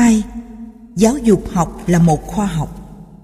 2. Giáo dục học là một khoa học.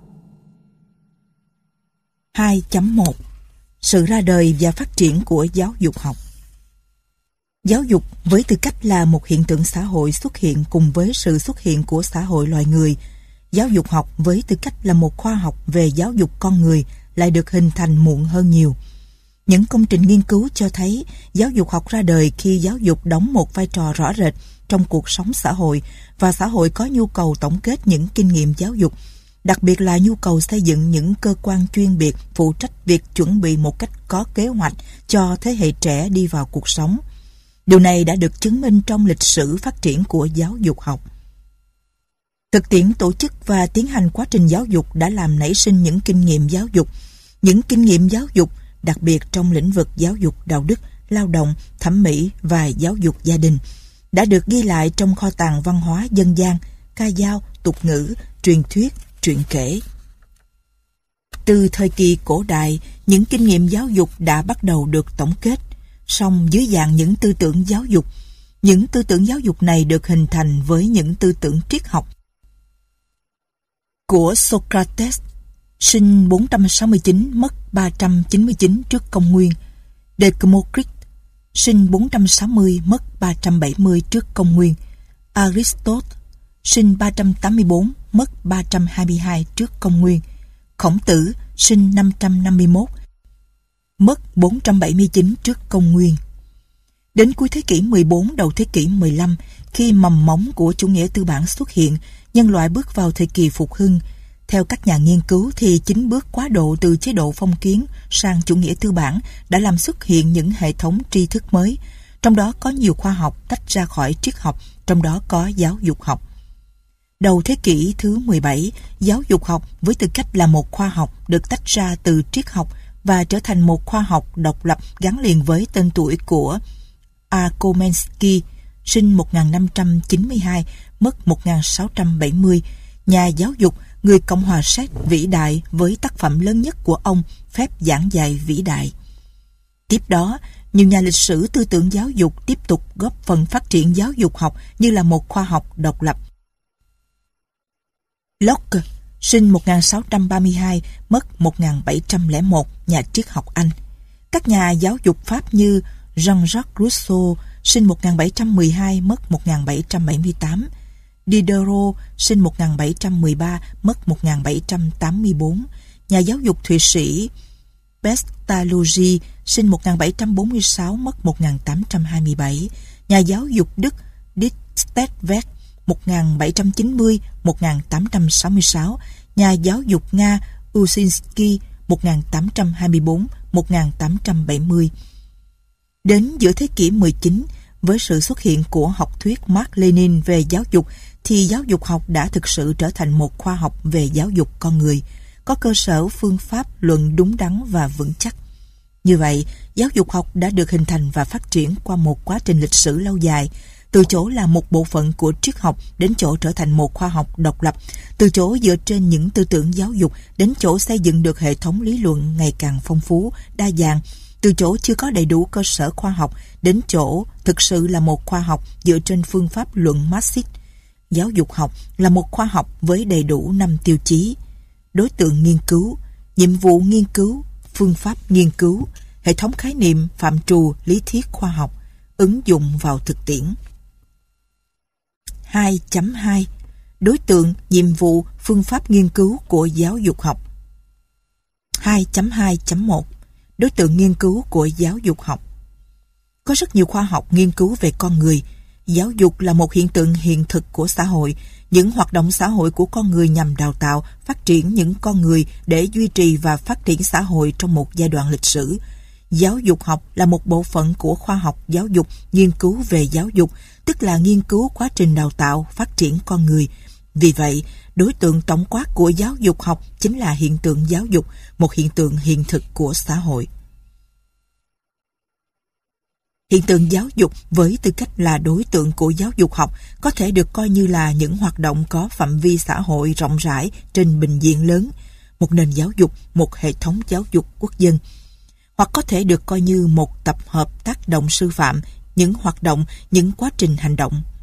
2.1 Sự ra đời và phát triển của giáo dục học. Giáo dục với tư cách là một hiện tượng xã hội xuất hiện cùng với sự xuất hiện của xã hội loài người. Giáo dục học với tư cách là một khoa học về giáo dục con người lại được hình thành muộn hơn nhiều. Những công trình nghiên cứu cho thấy giáo dục học ra đời khi giáo dục đóng một vai trò rõ rệt trong cuộc sống xã hội và xã hội có nhu cầu tổng kết những kinh nghiệm giáo dục, đặc biệt là nhu cầu xây dựng những cơ quan chuyên biệt phụ trách việc chuẩn bị một cách có kế hoạch cho thế hệ trẻ đi vào cuộc sống. Điều này đã được chứng minh trong lịch sử phát triển của giáo dục học. Thực tiễn tổ chức và tiến hành quá trình giáo dục đã làm nảy sinh những kinh nghiệm giáo dục. Những kinh nghiệm giáo dục, đặc biệt trong lĩnh vực giáo dục đạo đức, lao động, thẩm mỹ và giáo dục gia đình, đã được ghi lại trong kho tàng văn hóa dân gian, ca dao, tục ngữ, truyền thuyết, truyện kể. Từ thời kỳ cổ đại, những kinh nghiệm giáo dục đã bắt đầu được tổng kết, song dưới dạng những tư tưởng giáo dục. Những tư tưởng giáo dục này được hình thành với những tư tưởng triết học của Socrates, sinh 469, mất 399 trước công nguyên; Democritus, sinh 460, mất 370 trước công nguyên; Aristotle, sinh 384, mất 322 trước công nguyên; Khổng Tử, sinh 551, mất 479 trước công nguyên. Đến cuối thế kỷ 14, đầu thế kỷ 15, khi mầm móng của chủ nghĩa tư bản xuất hiện, nhân loại bước vào thời kỳ phục hưng. Theo các nhà nghiên cứu thì chính bước quá độ từ chế độ phong kiến sang chủ nghĩa tư bản đã làm xuất hiện những hệ thống tri thức mới, trong đó có nhiều khoa học tách ra khỏi triết học, trong đó có giáo dục học. Đầu thế kỷ thứ 17, giáo dục học với tư cách là một khoa học được tách ra từ triết học và trở thành một khoa học độc lập gắn liền với tên tuổi của A. Komensky, sinh 1592, mất 1670, nhà giáo dục, người Cộng hòa Séc vĩ đại với tác phẩm lớn nhất của ông, Phép giảng dạy vĩ đại. Tiếp đó, nhiều nhà lịch sử tư tưởng giáo dục tiếp tục góp phần phát triển giáo dục học như là một khoa học độc lập. Locke, sinh 1632, mất 1701, nhà triết học Anh. Các nhà giáo dục Pháp như Jean-Jacques Rousseau, sinh 1712, mất 1778, Diderot, sinh 1713, mất 1784, nhà giáo dục Thụy Sĩ Pestalozzi, sinh 1746, mất 1827, nhà giáo dục Đức Dichtewert, 1790-1866, nhà giáo dục Nga Usinsky, 1824-1870. Đến giữa thế kỷ 19, với sự xuất hiện của học thuyết Mark Lenin về giáo dục, thì giáo dục học đã thực sự trở thành một khoa học về giáo dục con người, có cơ sở phương pháp luận đúng đắn và vững chắc. Như vậy, giáo dục học đã được hình thành và phát triển qua một quá trình lịch sử lâu dài, từ chỗ là một bộ phận của triết học đến chỗ trở thành một khoa học độc lập, từ chỗ dựa trên những tư tưởng giáo dục đến chỗ xây dựng được hệ thống lý luận ngày càng phong phú, đa dạng, từ chỗ chưa có đầy đủ cơ sở khoa học đến chỗ thực sự là một khoa học dựa trên phương pháp luận Marxist. Giáo dục học là một khoa học với đầy đủ 5 tiêu chí: đối tượng nghiên cứu, nhiệm vụ nghiên cứu, phương pháp nghiên cứu, hệ thống khái niệm, phạm trù, lý thuyết khoa học, ứng dụng vào thực tiễn. 2.2 Đối tượng, nhiệm vụ, phương pháp nghiên cứu của giáo dục học. 2.2.1 Đối tượng nghiên cứu của giáo dục học. Có rất nhiều khoa học nghiên cứu về con người. Giáo dục là một hiện tượng hiện thực của xã hội. Những hoạt động xã hội của con người nhằm đào tạo, phát triển những con người để duy trì và phát triển xã hội trong một giai đoạn lịch sử. Giáo dục học là một bộ phận của khoa học giáo dục nghiên cứu về giáo dục, tức là nghiên cứu quá trình đào tạo, phát triển con người. Vì vậy, đối tượng tổng quát của giáo dục học chính là hiện tượng giáo dục, một hiện tượng hiện thực của xã hội. Hiện tượng giáo dục với tư cách là đối tượng của giáo dục học có thể được coi như là những hoạt động có phạm vi xã hội rộng rãi trên bình diện lớn, một nền giáo dục, một hệ thống giáo dục quốc dân. Hoặc có thể được coi như một tập hợp tác động sư phạm, những hoạt động, những quá trình hành động,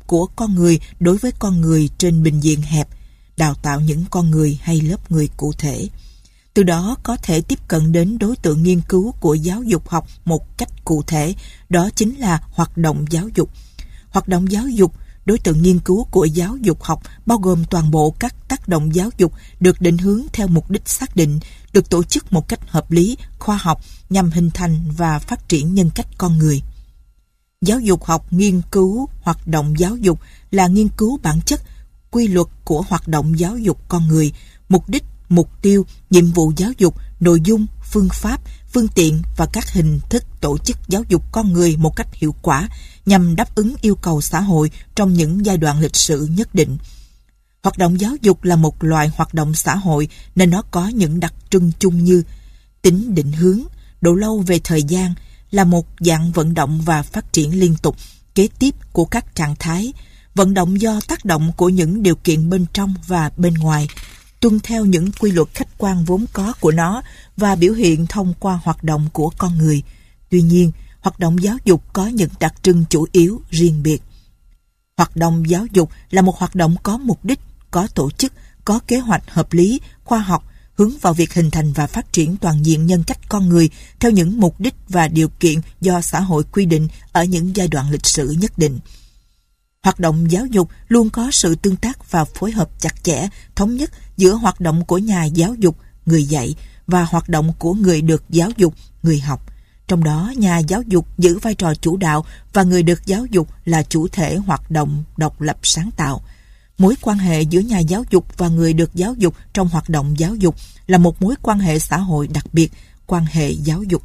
của con người đối với con người trên bình diện hẹp, đào tạo những con người hay lớp người cụ thể. Từ đó có thể tiếp cận đến đối tượng nghiên cứu của giáo dục học một cách cụ thể, đó chính là hoạt động giáo dục. Hoạt động giáo dục, đối tượng nghiên cứu của giáo dục học bao gồm toàn bộ các tác động giáo dục được định hướng theo mục đích xác định, được tổ chức một cách hợp lý, khoa học nhằm hình thành và phát triển nhân cách con người. Giáo dục học nghiên cứu hoạt động giáo dục là nghiên cứu bản chất, quy luật của hoạt động giáo dục con người, mục đích, mục tiêu, nhiệm vụ giáo dục, nội dung, phương pháp, phương tiện và các hình thức tổ chức giáo dục con người một cách hiệu quả nhằm đáp ứng yêu cầu xã hội trong những giai đoạn lịch sử nhất định. Hoạt động giáo dục là một loại hoạt động xã hội nên nó có những đặc trưng chung như tính định hướng, độ lâu về thời gian, là một dạng vận động và phát triển liên tục, kế tiếp của các trạng thái, vận động do tác động của những điều kiện bên trong và bên ngoài, tuân theo những quy luật khách quan vốn có của nó và biểu hiện thông qua hoạt động của con người. Tuy nhiên, hoạt động giáo dục có những đặc trưng chủ yếu riêng biệt. Hoạt động giáo dục là một hoạt động có mục đích, có tổ chức, có kế hoạch hợp lý, khoa học, hướng vào việc hình thành và phát triển toàn diện nhân cách con người theo những mục đích và điều kiện do xã hội quy định ở những giai đoạn lịch sử nhất định. Hoạt động giáo dục luôn có sự tương tác và phối hợp chặt chẽ, thống nhất giữa hoạt động của nhà giáo dục, người dạy, và hoạt động của người được giáo dục, người học. Trong đó, nhà giáo dục giữ vai trò chủ đạo và người được giáo dục là chủ thể hoạt động độc lập sáng tạo. Mối quan hệ giữa nhà giáo dục và người được giáo dục trong hoạt động giáo dục là một mối quan hệ xã hội đặc biệt, quan hệ giáo dục.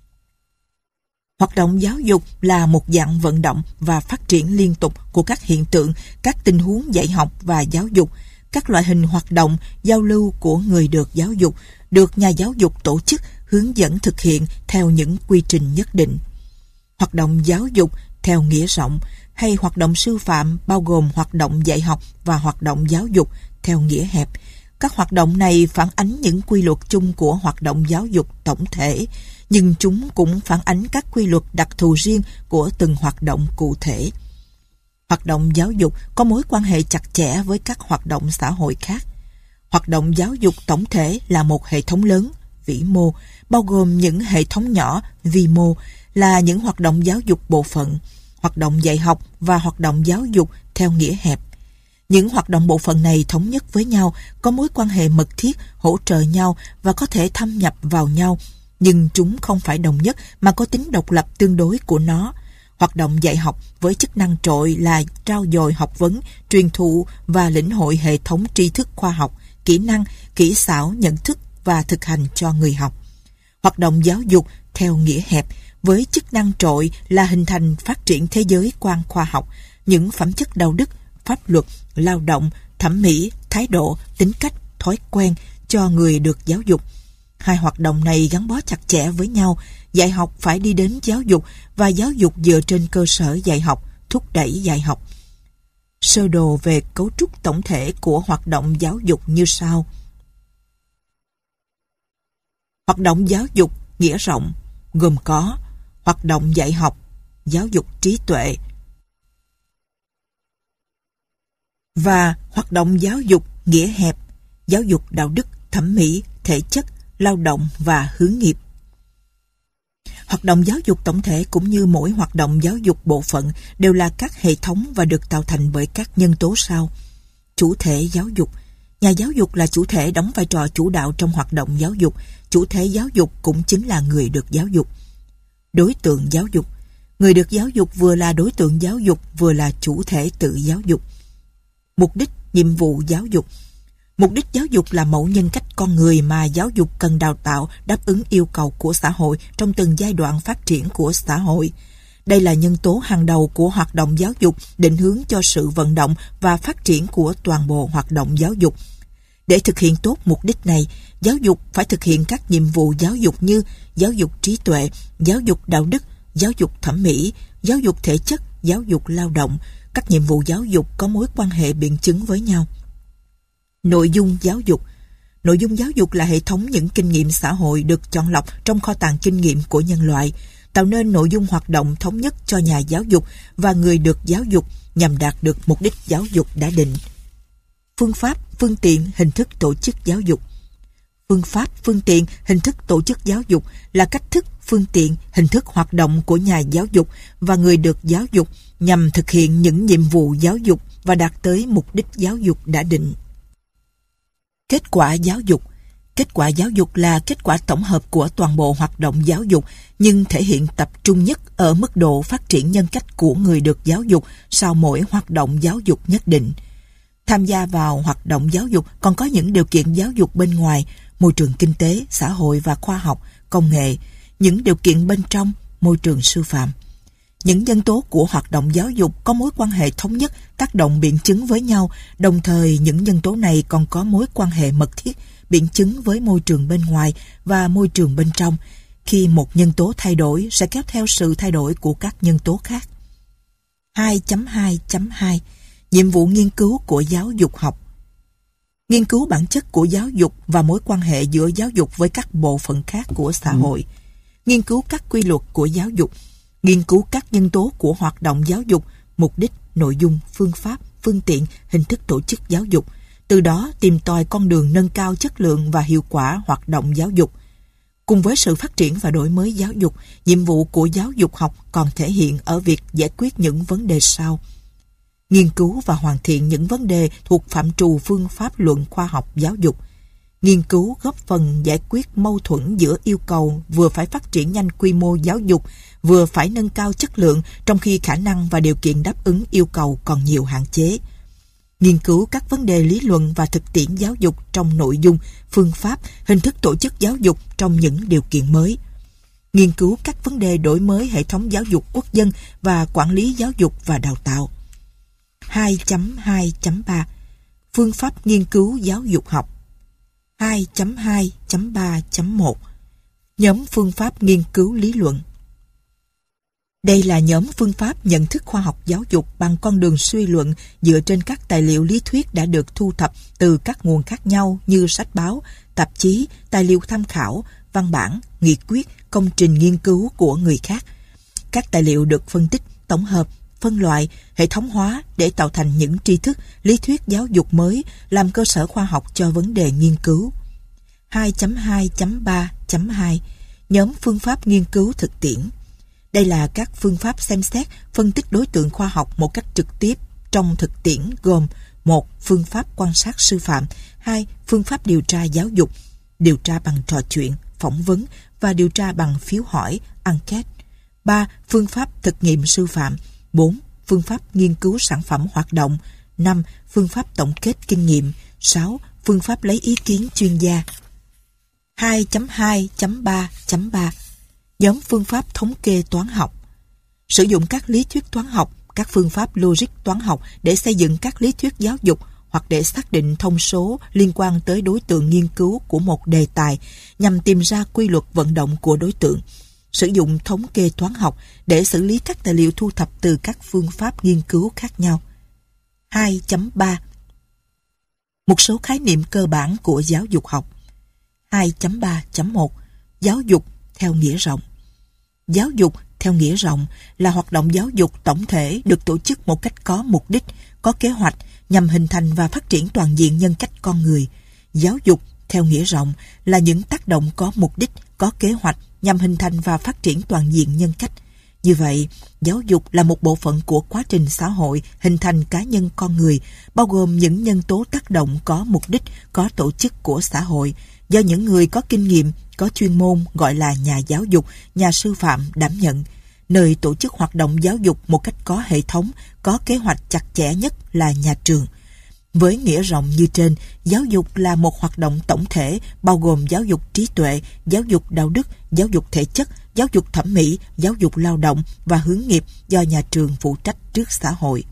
Hoạt động giáo dục là một dạng vận động và phát triển liên tục của các hiện tượng, các tình huống dạy học và giáo dục, các loại hình hoạt động, giao lưu của người được giáo dục, được nhà giáo dục tổ chức, hướng dẫn thực hiện theo những quy trình nhất định. Hoạt động giáo dục theo nghĩa rộng hay hoạt động sư phạm bao gồm hoạt động dạy học và hoạt động giáo dục theo nghĩa hẹp. Các hoạt động này phản ánh những quy luật chung của hoạt động giáo dục tổng thể, nhưng chúng cũng phản ánh các quy luật đặc thù riêng của từng hoạt động cụ thể. Hoạt động giáo dục có mối quan hệ chặt chẽ với các hoạt động xã hội khác. Hoạt động giáo dục tổng thể là một hệ thống lớn, vĩ mô, bao gồm những hệ thống nhỏ, vi mô, là những hoạt động giáo dục bộ phận, hoạt động dạy học và hoạt động giáo dục theo nghĩa hẹp. Những hoạt động bộ phận này thống nhất với nhau, có mối quan hệ mật thiết, hỗ trợ nhau và có thể thâm nhập vào nhau, nhưng chúng không phải đồng nhất mà có tính độc lập tương đối của nó. Hoạt động dạy học với chức năng trội là trao dồi học vấn, truyền thụ và lĩnh hội hệ thống tri thức khoa học, kỹ năng, kỹ xảo, nhận thức và thực hành cho người học. Hoạt động giáo dục theo nghĩa hẹp với chức năng trội là hình thành phát triển thế giới quan khoa học, những phẩm chất đạo đức, pháp luật, lao động, thẩm mỹ, thái độ, tính cách, thói quen cho người được giáo dục. Hai hoạt động này gắn bó chặt chẽ với nhau, dạy học phải đi đến giáo dục và giáo dục dựa trên cơ sở dạy học, thúc đẩy dạy học. Sơ đồ về cấu trúc tổng thể của hoạt động giáo dục như sau. Hoạt động giáo dục nghĩa rộng gồm có hoạt động dạy học, giáo dục trí tuệ, và hoạt động giáo dục nghĩa hẹp, giáo dục đạo đức, thẩm mỹ, thể chất, lao động và hướng nghiệp. Hoạt động giáo dục tổng thể cũng như mỗi hoạt động giáo dục bộ phận đều là các hệ thống và được tạo thành bởi các nhân tố sau. Chủ thể giáo dục. Nhà giáo dục là chủ thể đóng vai trò chủ đạo trong hoạt động giáo dục. Chủ thể giáo dục cũng chính là người được giáo dục. Đối tượng giáo dục. Người được giáo dục vừa là đối tượng giáo dục, vừa là chủ thể tự giáo dục. Mục đích, nhiệm vụ giáo dục. Mục đích giáo dục là mẫu nhân cách con người mà giáo dục cần đào tạo đáp ứng yêu cầu của xã hội trong từng giai đoạn phát triển của xã hội. Đây là nhân tố hàng đầu của hoạt động giáo dục, định hướng cho sự vận động và phát triển của toàn bộ hoạt động giáo dục. Để thực hiện tốt mục đích này, giáo dục phải thực hiện các nhiệm vụ giáo dục như giáo dục trí tuệ, giáo dục đạo đức, giáo dục thẩm mỹ, giáo dục thể chất, giáo dục lao động. Các nhiệm vụ giáo dục có mối quan hệ biện chứng với nhau. Nội dung giáo dục. Nội dung giáo dục là hệ thống những kinh nghiệm xã hội được chọn lọc trong kho tàng kinh nghiệm của nhân loại. tạo nên nội dung hoạt động thống nhất cho nhà giáo dục và người được giáo dục nhằm đạt được mục đích giáo dục đã định. Phương pháp, phương tiện, hình thức tổ chức giáo dục. Phương pháp, phương tiện, hình thức tổ chức giáo dục là cách thức, phương tiện, hình thức hoạt động của nhà giáo dục và người được giáo dục nhằm thực hiện những nhiệm vụ giáo dục và đạt tới mục đích giáo dục đã định. Kết quả giáo dục. Kết quả giáo dục là kết quả tổng hợp của toàn bộ hoạt động giáo dục, nhưng thể hiện tập trung nhất ở mức độ phát triển nhân cách của người được giáo dục sau mỗi hoạt động giáo dục nhất định. Tham gia vào hoạt động giáo dục còn có những điều kiện giáo dục bên ngoài, môi trường kinh tế, xã hội và khoa học, công nghệ, những điều kiện bên trong, môi trường sư phạm. Những nhân tố của hoạt động giáo dục có mối quan hệ thống nhất, tác động biện chứng với nhau, đồng thời những nhân tố này còn có mối quan hệ mật thiết, biện chứng với môi trường bên ngoài và môi trường bên trong. Khi một nhân tố thay đổi sẽ kéo theo sự thay đổi của các nhân tố khác. 2.2.2 Nhiệm vụ nghiên cứu của giáo dục học. Nghiên cứu bản chất của giáo dục và mối quan hệ giữa giáo dục với các bộ phận khác của xã hội. Nghiên cứu các quy luật của giáo dục. Nghiên cứu các nhân tố của hoạt động giáo dục, mục đích, nội dung, phương pháp, phương tiện, hình thức tổ chức giáo dục. Từ đó tìm tòi con đường nâng cao chất lượng và hiệu quả hoạt động giáo dục. Cùng với sự phát triển và đổi mới giáo dục, nhiệm vụ của giáo dục học còn thể hiện ở việc giải quyết những vấn đề sau. Nghiên cứu và hoàn thiện những vấn đề thuộc phạm trù phương pháp luận khoa học giáo dục. Nghiên cứu góp phần giải quyết mâu thuẫn giữa yêu cầu vừa phải phát triển nhanh quy mô giáo dục, vừa phải nâng cao chất lượng trong khi khả năng và điều kiện đáp ứng yêu cầu còn nhiều hạn chế. Nghiên cứu các vấn đề lý luận và thực tiễn giáo dục trong nội dung, phương pháp, hình thức tổ chức giáo dục trong những điều kiện mới. Nghiên cứu các vấn đề đổi mới hệ thống giáo dục quốc dân và quản lý giáo dục và đào tạo. 2.2.3 Phương pháp nghiên cứu giáo dục học. 2.2.3.1 Nhóm phương pháp nghiên cứu lý luận. Đây là nhóm phương pháp nhận thức khoa học giáo dục bằng con đường suy luận dựa trên các tài liệu lý thuyết đã được thu thập từ các nguồn khác nhau như sách báo, tạp chí, tài liệu tham khảo, văn bản, nghị quyết, công trình nghiên cứu của người khác. Các tài liệu được phân tích, tổng hợp, phân loại, hệ thống hóa để tạo thành những tri thức, lý thuyết giáo dục mới làm cơ sở khoa học cho vấn đề nghiên cứu. 2.2.3.2 Nhóm phương pháp nghiên cứu thực tiễn. Đây là các phương pháp xem xét, phân tích đối tượng khoa học một cách trực tiếp trong thực tiễn gồm: 1. Phương pháp quan sát sư phạm. 2. Phương pháp điều tra giáo dục, điều tra bằng trò chuyện, phỏng vấn và điều tra bằng phiếu hỏi, enquête. 3. Phương pháp thực nghiệm sư phạm. 4. Phương pháp nghiên cứu sản phẩm hoạt động. 5. Phương pháp tổng kết kinh nghiệm. 6. Phương pháp lấy ý kiến chuyên gia. 2.2.3.3 Nhóm phương pháp thống kê toán học. Sử dụng các lý thuyết toán học, các phương pháp logic toán học để xây dựng các lý thuyết giáo dục hoặc để xác định thông số liên quan tới đối tượng nghiên cứu của một đề tài nhằm tìm ra quy luật vận động của đối tượng. Sử dụng thống kê toán học để xử lý các tài liệu thu thập từ các phương pháp nghiên cứu khác nhau. 2.3 Một số khái niệm cơ bản của giáo dục học. 2.3.1 Giáo dục theo nghĩa rộng. Giáo dục theo nghĩa rộng là hoạt động giáo dục tổng thể được tổ chức một cách có mục đích, có kế hoạch nhằm hình thành và phát triển toàn diện nhân cách con người. Giáo dục theo nghĩa rộng là những tác động có mục đích, có kế hoạch nhằm hình thành và phát triển toàn diện nhân cách. Như vậy, giáo dục là một bộ phận của quá trình xã hội hình thành cá nhân con người, bao gồm những nhân tố tác động có mục đích, có tổ chức của xã hội, do những người có kinh nghiệm, có chuyên môn gọi là nhà giáo dục, nhà sư phạm đảm nhận, nơi tổ chức hoạt động giáo dục một cách có hệ thống, có kế hoạch chặt chẽ nhất là nhà trường. Với nghĩa rộng như trên, giáo dục là một hoạt động tổng thể bao gồm giáo dục trí tuệ, giáo dục đạo đức, giáo dục thể chất, giáo dục thẩm mỹ, giáo dục lao động và hướng nghiệp do nhà trường phụ trách trước xã hội.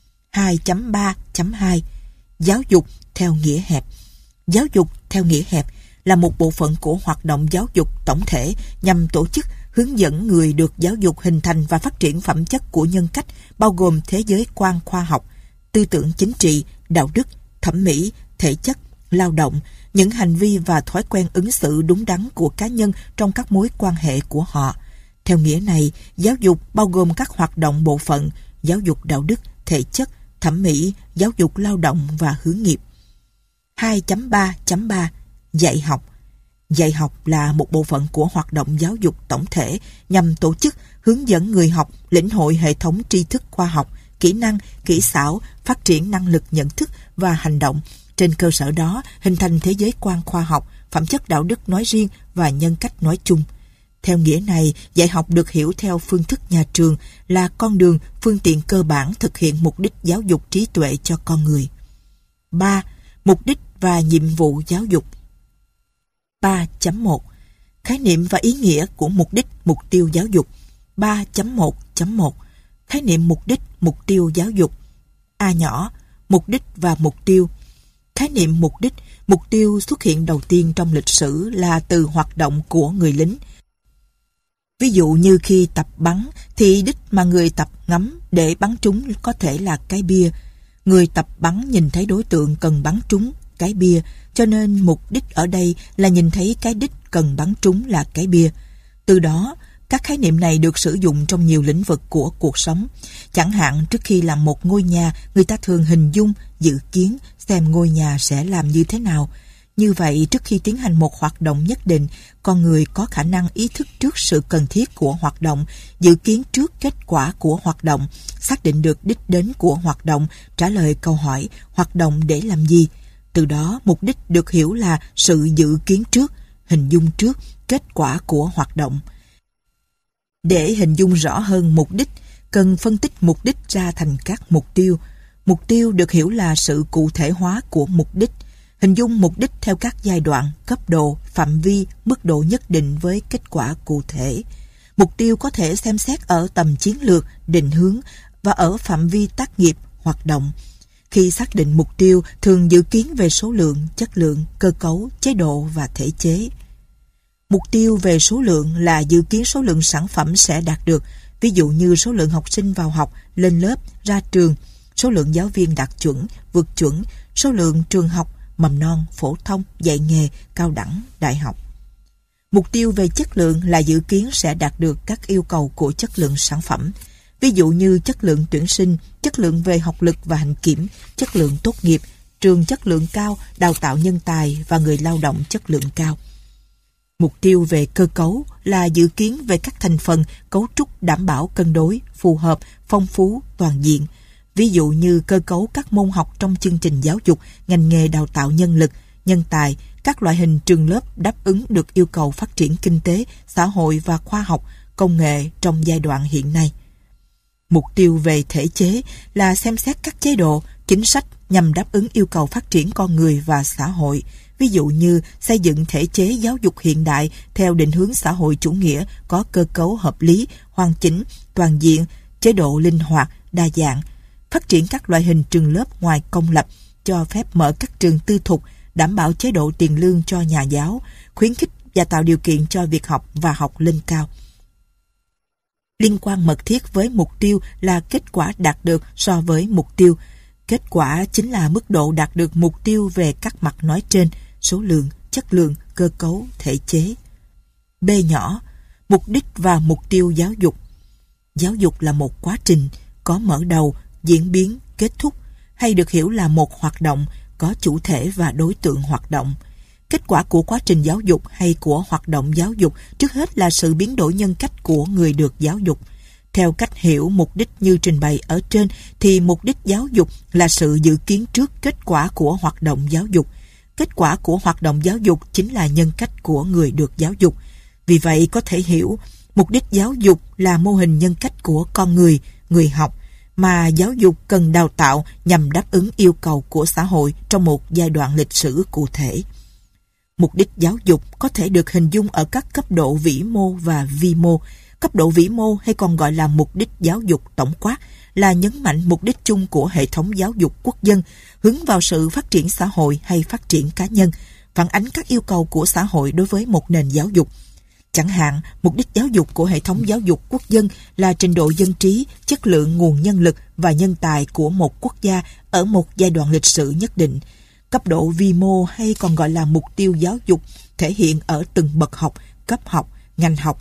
2.3.2 Giáo dục theo nghĩa hẹp. Giáo dục theo nghĩa hẹp là một bộ phận của hoạt động giáo dục tổng thể nhằm tổ chức, hướng dẫn người được giáo dục hình thành và phát triển phẩm chất của nhân cách, bao gồm thế giới quan khoa học, tư tưởng chính trị, đạo đức, thẩm mỹ, thể chất, lao động, những hành vi và thói quen ứng xử đúng đắn của cá nhân trong các mối quan hệ của họ, Theo nghĩa này, giáo dục bao gồm các hoạt động bộ phận, giáo dục đạo đức, thể chất, thẩm mỹ, giáo dục lao động và hướng nghiệp. 2.3.3 Dạy học. Dạy học là một bộ phận của hoạt động giáo dục tổng thể nhằm tổ chức, hướng dẫn người học lĩnh hội hệ thống tri thức khoa học, kỹ năng, kỹ xảo, phát triển năng lực nhận thức và hành động. Trên cơ sở đó, hình thành thế giới quan khoa học, phẩm chất đạo đức nói riêng và nhân cách nói chung. Theo nghĩa này, dạy học được hiểu theo phương thức nhà trường là con đường, phương tiện cơ bản thực hiện mục đích giáo dục trí tuệ cho con người. 3. Mục đích và nhiệm vụ giáo dục. 3.1 Khái niệm và ý nghĩa của mục đích, mục tiêu giáo dục. 3.1.1 Khái niệm mục đích, mục tiêu giáo dục. A nhỏ, mục đích và mục tiêu. Khái niệm mục tiêu xuất hiện đầu tiên trong lịch sử là từ hoạt động của người lính. Ví dụ như khi tập bắn thì đích mà người tập ngắm để bắn trúng có thể là cái bia. Người tập bắn nhìn thấy đối tượng cần bắn trúng cái bia, cho nên mục đích ở đây là nhìn thấy cái đích cần bắn trúng là cái bia. Từ đó, các khái niệm này được sử dụng trong nhiều lĩnh vực của cuộc sống. Chẳng hạn trước khi làm một ngôi nhà, người ta thường hình dung, dự kiến xem ngôi nhà sẽ làm như thế nào. Như vậy, trước khi tiến hành một hoạt động nhất định, con người có khả năng ý thức trước sự cần thiết của hoạt động, dự kiến trước kết quả của hoạt động, xác định được đích đến của hoạt động, trả lời câu hỏi hoạt động để làm gì. Từ đó, mục đích được hiểu là sự dự kiến trước, hình dung trước kết quả của hoạt động. Để hình dung rõ hơn mục đích, cần phân tích mục đích ra thành các mục tiêu. Mục tiêu được hiểu là sự cụ thể hóa của mục đích. Hình dung mục đích theo các giai đoạn, cấp độ, phạm vi, mức độ nhất định với kết quả cụ thể. Mục tiêu có thể xem xét ở tầm chiến lược, định hướng và ở phạm vi tác nghiệp, hoạt động. Khi xác định mục tiêu, thường dự kiến về số lượng, chất lượng, cơ cấu, chế độ và thể chế. Mục tiêu về số lượng là dự kiến số lượng sản phẩm sẽ đạt được, ví dụ như số lượng học sinh vào học, lên lớp, ra trường, số lượng giáo viên đạt chuẩn, vượt chuẩn, số lượng trường học, mầm non, phổ thông, dạy nghề, cao đẳng, đại học. Mục tiêu về chất lượng là dự kiến sẽ đạt được các yêu cầu của chất lượng sản phẩm, ví dụ như chất lượng tuyển sinh, chất lượng về học lực và hạnh kiểm, chất lượng tốt nghiệp, trường chất lượng cao, đào tạo nhân tài và người lao động chất lượng cao. Mục tiêu về cơ cấu là dự kiến về các thành phần, cấu trúc đảm bảo cân đối, phù hợp, phong phú, toàn diện. Ví dụ như cơ cấu các môn học trong chương trình giáo dục, ngành nghề đào tạo nhân lực, nhân tài, các loại hình trường lớp đáp ứng được yêu cầu phát triển kinh tế, xã hội và khoa học, công nghệ trong giai đoạn hiện nay. Mục tiêu về thể chế là xem xét các chế độ, chính sách nhằm đáp ứng yêu cầu phát triển con người và xã hội. Ví dụ như xây dựng thể chế giáo dục hiện đại theo định hướng xã hội chủ nghĩa có cơ cấu hợp lý, hoàn chỉnh, toàn diện, chế độ linh hoạt, đa dạng, phát triển các loại hình trường lớp ngoài công lập, cho phép mở các trường tư thục, đảm bảo chế độ tiền lương cho nhà giáo, khuyến khích và tạo điều kiện cho việc học và học lên cao. Liên quan mật thiết với mục tiêu là kết quả đạt được so với mục tiêu. Kết quả chính là mức độ đạt được mục tiêu về các mặt nói trên, số lượng, chất lượng, cơ cấu, thể chế. B nhỏ, mục đích và mục tiêu giáo dục. Giáo dục là một quá trình, có mở đầu, diễn biến, kết thúc, hay được hiểu là một hoạt động, có chủ thể và đối tượng hoạt động. Kết quả của quá trình giáo dục hay của hoạt động giáo dục trước hết là sự biến đổi nhân cách của người được giáo dục. Theo cách hiểu mục đích như trình bày ở trên thì mục đích giáo dục là sự dự kiến trước kết quả của hoạt động giáo dục. Kết quả của hoạt động giáo dục chính là nhân cách của người được giáo dục. Vì vậy có thể hiểu mục đích giáo dục là mô hình nhân cách của con người, người học mà giáo dục cần đào tạo nhằm đáp ứng yêu cầu của xã hội trong một giai đoạn lịch sử cụ thể. Mục đích giáo dục có thể được hình dung ở các cấp độ vĩ mô và vi mô. Cấp độ vĩ mô hay còn gọi là mục đích giáo dục tổng quát là nhấn mạnh mục đích chung của hệ thống giáo dục quốc dân, hướng vào sự phát triển xã hội hay phát triển cá nhân, phản ánh các yêu cầu của xã hội đối với một nền giáo dục. Chẳng hạn, mục đích giáo dục của hệ thống giáo dục quốc dân là trình độ dân trí, chất lượng nguồn nhân lực và nhân tài của một quốc gia ở một giai đoạn lịch sử nhất định. Cấp độ vi mô hay còn gọi là mục tiêu giáo dục thể hiện ở từng bậc học, cấp học, ngành học.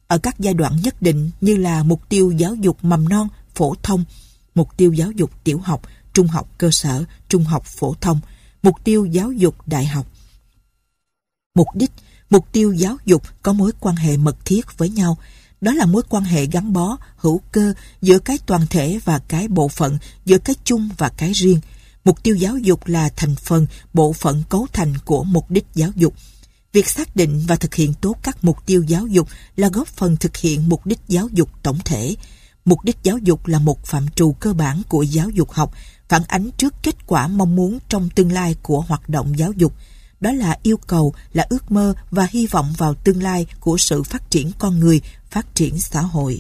ở các giai đoạn nhất định như là mục tiêu giáo dục mầm non, phổ thông, mục tiêu giáo dục tiểu học, trung học cơ sở, trung học phổ thông, mục tiêu giáo dục đại học. Mục đích, mục tiêu giáo dục có mối quan hệ mật thiết với nhau. Đó là mối quan hệ gắn bó, hữu cơ giữa cái toàn thể và cái bộ phận, giữa cái chung và cái riêng. Mục tiêu giáo dục là thành phần, bộ phận cấu thành của mục đích giáo dục. Việc xác định và thực hiện tốt các mục tiêu giáo dục là góp phần thực hiện mục đích giáo dục tổng thể. Mục đích giáo dục là một phạm trù cơ bản của giáo dục học, phản ánh trước kết quả mong muốn trong tương lai của hoạt động giáo dục. Đó là yêu cầu, là ước mơ và hy vọng vào tương lai của sự phát triển con người, phát triển xã hội.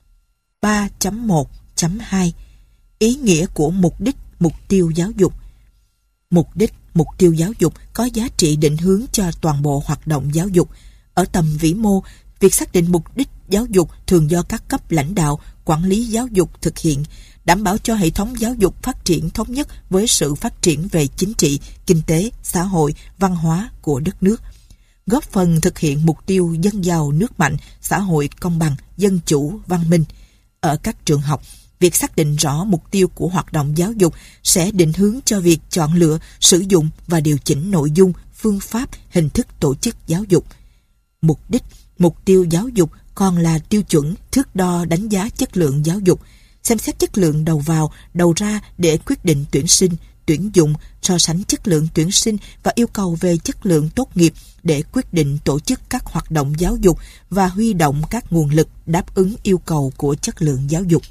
3.1.2 Ý nghĩa của mục đích, mục tiêu giáo dục. Mục đích, mục tiêu giáo dục có giá trị định hướng cho toàn bộ hoạt động giáo dục. Ở tầm vĩ mô, việc xác định mục đích giáo dục thường do các cấp lãnh đạo, quản lý giáo dục thực hiện, đảm bảo cho hệ thống giáo dục phát triển thống nhất với sự phát triển về chính trị, kinh tế, xã hội, văn hóa của đất nước. Góp phần thực hiện mục tiêu dân giàu nước mạnh, xã hội công bằng, dân chủ, văn minh. Ở các trường học, việc xác định rõ mục tiêu của hoạt động giáo dục sẽ định hướng cho việc chọn lựa, sử dụng và điều chỉnh nội dung, phương pháp, hình thức tổ chức giáo dục. Mục đích, mục tiêu giáo dục còn là tiêu chuẩn, thước đo đánh giá chất lượng giáo dục, xem xét chất lượng đầu vào, đầu ra để quyết định tuyển sinh, tuyển dụng, so sánh chất lượng tuyển sinh và yêu cầu về chất lượng tốt nghiệp để quyết định tổ chức các hoạt động giáo dục và huy động các nguồn lực đáp ứng yêu cầu của chất lượng giáo dục.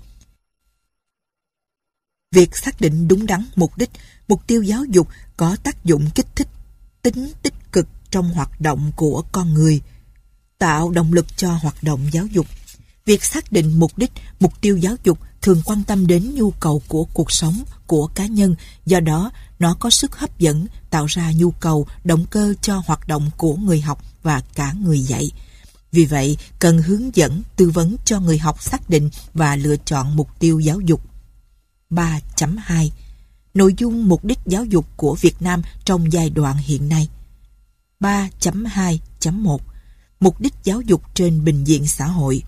Việc xác định đúng đắn mục đích, mục tiêu giáo dục có tác dụng kích thích tính tích cực trong hoạt động của con người, tạo động lực cho hoạt động giáo dục. Việc xác định mục đích, mục tiêu giáo dục thường quan tâm đến nhu cầu của cuộc sống, của cá nhân, do đó nó có sức hấp dẫn, tạo ra nhu cầu, động cơ cho hoạt động của người học và cả người dạy. Vì vậy, cần hướng dẫn, tư vấn cho người học xác định và lựa chọn mục tiêu giáo dục. 3.2 Nội dung mục đích giáo dục của Việt Nam trong giai đoạn hiện nay. 3.2.1 Mục đích giáo dục trên bình diện xã hội.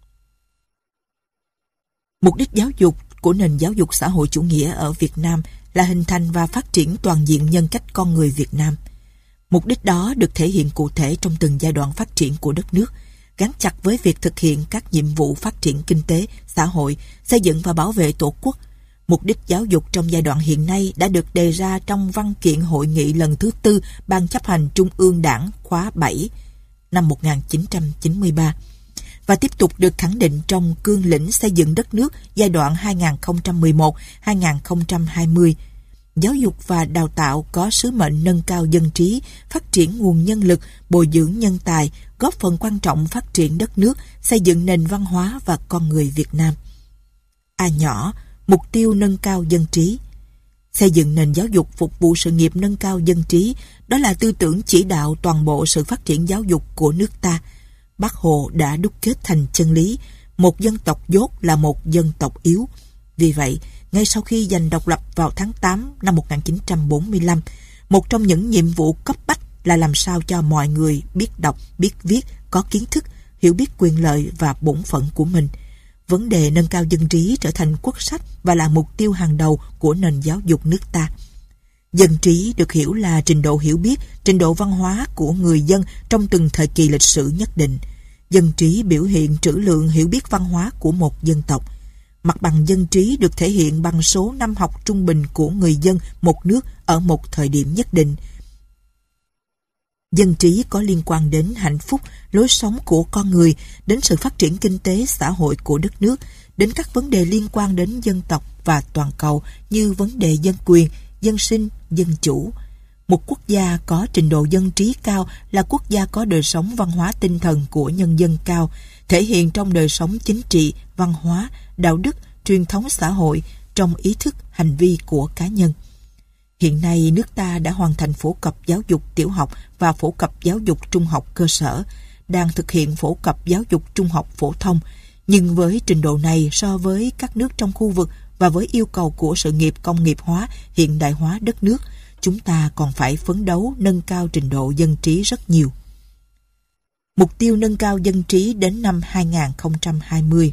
Mục đích giáo dục của nền giáo dục xã hội chủ nghĩa ở Việt Nam là hình thành và phát triển toàn diện nhân cách con người Việt Nam. Mục đích đó được thể hiện cụ thể trong từng giai đoạn phát triển của đất nước, gắn chặt với việc thực hiện các nhiệm vụ phát triển kinh tế, xã hội, xây dựng và bảo vệ Tổ quốc. Mục đích giáo dục trong giai đoạn hiện nay đã được đề ra trong văn kiện hội nghị lần thứ 4 Ban chấp hành Trung ương Đảng khóa 7 năm 1993 và tiếp tục được khẳng định trong cương lĩnh xây dựng đất nước giai đoạn 2011-2020. Giáo dục và đào tạo có sứ mệnh nâng cao dân trí, phát triển nguồn nhân lực, bồi dưỡng nhân tài, góp phần quan trọng phát triển đất nước, xây dựng nền văn hóa và con người Việt Nam. A nhỏ, mục tiêu nâng cao dân trí. Xây dựng nền giáo dục phục vụ sự nghiệp nâng cao dân trí, đó là tư tưởng chỉ đạo toàn bộ sự phát triển giáo dục của nước ta. Bác Hồ đã đúc kết thành chân lý, một dân tộc dốt là một dân tộc yếu. Vì vậy, ngay sau khi giành độc lập vào tháng 8 năm 1945, một trong những nhiệm vụ cấp bách là làm sao cho mọi người biết đọc, biết viết, có kiến thức, hiểu biết quyền lợi và bổn phận của mình. Vấn đề nâng cao dân trí trở thành quốc sách và là mục tiêu hàng đầu của nền giáo dục nước ta. Dân trí được hiểu là trình độ hiểu biết, trình độ văn hóa của người dân trong từng thời kỳ lịch sử nhất định. Dân trí biểu hiện trữ lượng hiểu biết văn hóa của một dân tộc. Mặt bằng dân trí được thể hiện bằng số năm học trung bình của người dân một nước ở một thời điểm nhất định. Dân trí có liên quan đến hạnh phúc, lối sống của con người, đến sự phát triển kinh tế xã hội của đất nước, đến các vấn đề liên quan đến dân tộc và toàn cầu như vấn đề dân quyền, dân sinh, dân chủ. Một quốc gia có trình độ dân trí cao là quốc gia có đời sống văn hóa tinh thần của nhân dân cao, thể hiện trong đời sống chính trị, văn hóa, đạo đức, truyền thống xã hội, trong ý thức, hành vi của cá nhân. Hiện nay, nước ta đã hoàn thành phổ cập giáo dục tiểu học và phổ cập giáo dục trung học cơ sở, đang thực hiện phổ cập giáo dục trung học phổ thông. Nhưng với trình độ này so với các nước trong khu vực và với yêu cầu của sự nghiệp công nghiệp hóa, hiện đại hóa đất nước, chúng ta còn phải phấn đấu nâng cao trình độ dân trí rất nhiều. Mục tiêu nâng cao dân trí đến năm 2020.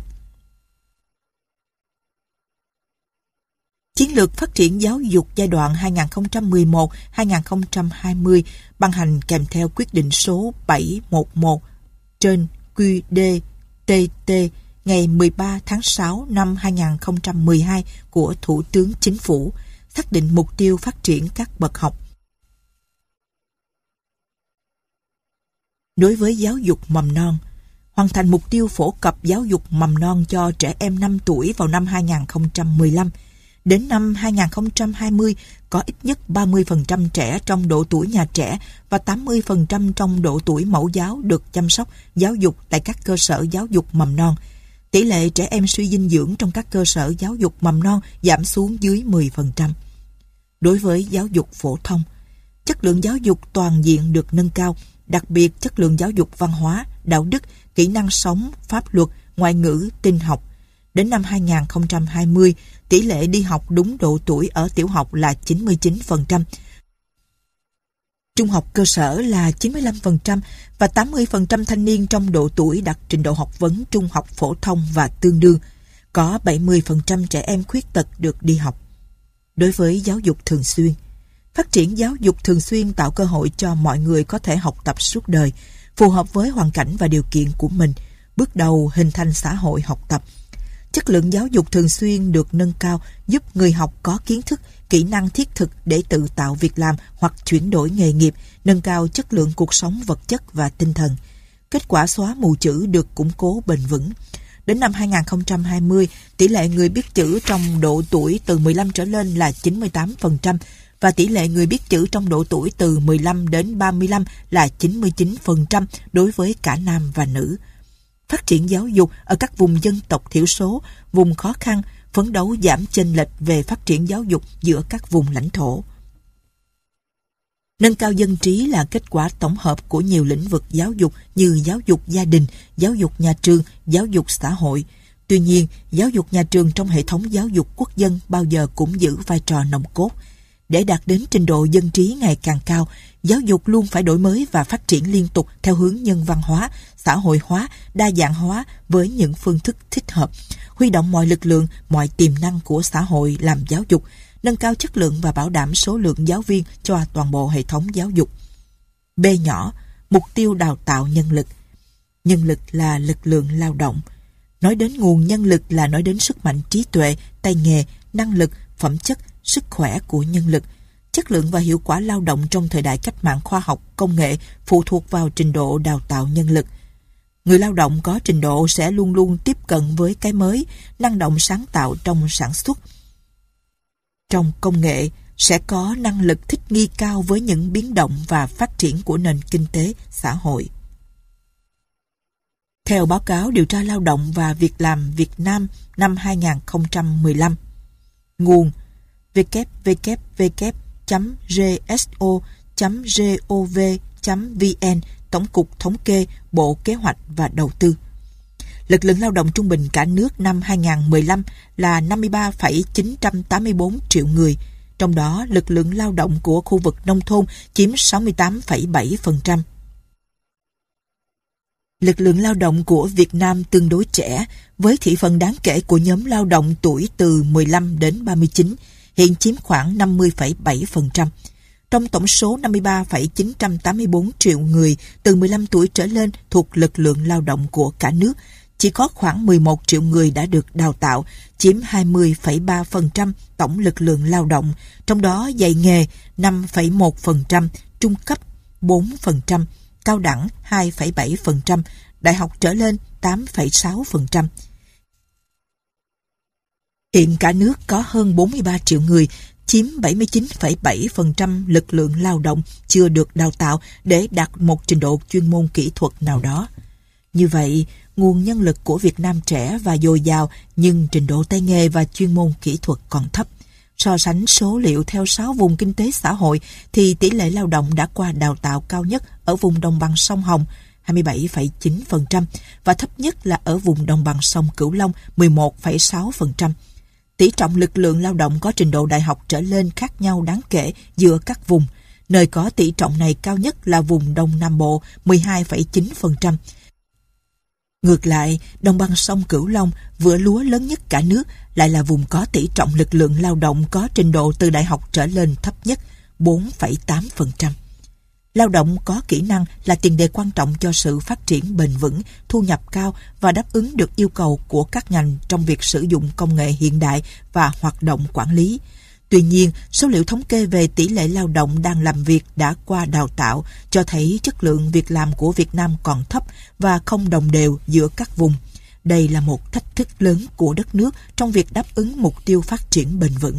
Chiến lược phát triển giáo dục giai đoạn 2011-2020 ban hành kèm theo quyết định số 711 trên QĐ-TT ngày 13 tháng 6 năm 2012 của Thủ tướng Chính phủ, xác định mục tiêu phát triển các bậc học. Đối với giáo dục mầm non, hoàn thành mục tiêu phổ cập giáo dục mầm non cho trẻ em 5 tuổi vào năm 2015. Đến năm 2020, có ít nhất 30% trẻ trong độ tuổi nhà trẻ và 80% trong độ tuổi mẫu giáo được chăm sóc, giáo dục tại các cơ sở giáo dục mầm non. Tỷ lệ trẻ em suy dinh dưỡng trong các cơ sở giáo dục mầm non giảm xuống dưới 10%. Đối với giáo dục phổ thông, chất lượng giáo dục toàn diện được nâng cao, đặc biệt chất lượng giáo dục văn hóa, đạo đức, kỹ năng sống, pháp luật, ngoại ngữ, tin học. Đến năm 2020, tỷ lệ đi học đúng độ tuổi ở tiểu học là 99%, trung học cơ sở là 95% và 80% thanh niên trong độ tuổi đạt trình độ học vấn trung học phổ thông và tương đương. Có 70% trẻ em khuyết tật được đi học. Đối với giáo dục thường xuyên, phát triển giáo dục thường xuyên tạo cơ hội cho mọi người có thể học tập suốt đời, phù hợp với hoàn cảnh và điều kiện của mình, bước đầu hình thành xã hội học tập. Chất lượng giáo dục thường xuyên được nâng cao, giúp người học có kiến thức, kỹ năng thiết thực để tự tạo việc làm hoặc chuyển đổi nghề nghiệp, nâng cao chất lượng cuộc sống vật chất và tinh thần. Kết quả xóa mù chữ được củng cố bền vững. Đến năm 2020, tỷ lệ người biết chữ trong độ tuổi từ 15 trở lên là 98% và tỷ lệ người biết chữ trong độ tuổi từ 15 đến 35 là 99% đối với cả nam và nữ. Phát triển giáo dục ở các vùng dân tộc thiểu số, vùng khó khăn, phấn đấu giảm chênh lệch về phát triển giáo dục giữa các vùng lãnh thổ. Nâng cao dân trí là kết quả tổng hợp của nhiều lĩnh vực giáo dục như giáo dục gia đình, giáo dục nhà trường, giáo dục xã hội. Tuy nhiên, giáo dục nhà trường trong hệ thống giáo dục quốc dân bao giờ cũng giữ vai trò nòng cốt. Để đạt đến trình độ dân trí ngày càng cao, giáo dục luôn phải đổi mới và phát triển liên tục theo hướng nhân văn hóa, xã hội hóa, đa dạng hóa với những phương thức thích hợp, huy động mọi lực lượng, mọi tiềm năng của xã hội làm giáo dục, nâng cao chất lượng và bảo đảm số lượng giáo viên cho toàn bộ hệ thống giáo dục. B nhỏ, mục tiêu đào tạo nhân lực. Nhân lực là lực lượng lao động. Nói đến nguồn nhân lực là nói đến sức mạnh trí tuệ, tay nghề, năng lực, phẩm chất, sức khỏe của nhân lực. Chất lượng và hiệu quả lao động trong thời đại cách mạng khoa học, công nghệ phụ thuộc vào trình độ đào tạo nhân lực. Người lao động có trình độ sẽ luôn luôn tiếp cận với cái mới, năng động sáng tạo trong sản xuất. Trong công nghệ sẽ có năng lực thích nghi cao với những biến động và phát triển của nền kinh tế, xã hội. Theo báo cáo điều tra lao động và việc làm Việt Nam năm 2015, nguồn www.gso.gov.vn, Tổng cục Thống kê, Bộ Kế hoạch và Đầu tư. Lực lượng lao động trung bình cả nước năm 2015 là 53,984 triệu người, trong đó lực lượng lao động của khu vực nông thôn chiếm 68,7%. Lực lượng lao động của Việt Nam tương đối trẻ, với thị phần đáng kể của nhóm lao động tuổi từ 15 đến 39, hiện chiếm khoảng 50,7%. Trong tổng số 53,984 triệu người từ 15 tuổi trở lên thuộc lực lượng lao động của cả nước, chỉ có khoảng 11 triệu người đã được đào tạo, chiếm 20,3% tổng lực lượng lao động, trong đó dạy nghề 5,1%, trung cấp 4%, cao đẳng 2,7%, đại học trở lên 8,6%. Hiện cả nước có hơn 43 triệu người, chiếm 79,7% lực lượng lao động chưa được đào tạo để đạt một trình độ chuyên môn kỹ thuật nào đó. Như vậy, nguồn nhân lực của Việt Nam trẻ và dồi dào nhưng trình độ tay nghề và chuyên môn kỹ thuật còn thấp. So sánh số liệu theo 6 vùng kinh tế xã hội thì tỷ lệ lao động đã qua đào tạo cao nhất ở vùng đồng bằng sông Hồng 27,9% và thấp nhất là ở vùng đồng bằng sông Cửu Long 11,6%. Tỷ trọng lực lượng lao động có trình độ đại học trở lên khác nhau đáng kể giữa các vùng. Nơi có tỷ trọng này cao nhất là vùng Đông Nam Bộ 12,9%. Ngược lại, đồng bằng sông Cửu Long, vựa lúa lớn nhất cả nước, lại là vùng có tỷ trọng lực lượng lao động có trình độ từ đại học trở lên thấp nhất 4,8%. Lao động có kỹ năng là tiền đề quan trọng cho sự phát triển bền vững, thu nhập cao và đáp ứng được yêu cầu của các ngành trong việc sử dụng công nghệ hiện đại và hoạt động quản lý. Tuy nhiên, số liệu thống kê về tỷ lệ lao động đang làm việc đã qua đào tạo cho thấy chất lượng việc làm của Việt Nam còn thấp và không đồng đều giữa các vùng. Đây là một thách thức lớn của đất nước trong việc đáp ứng mục tiêu phát triển bền vững.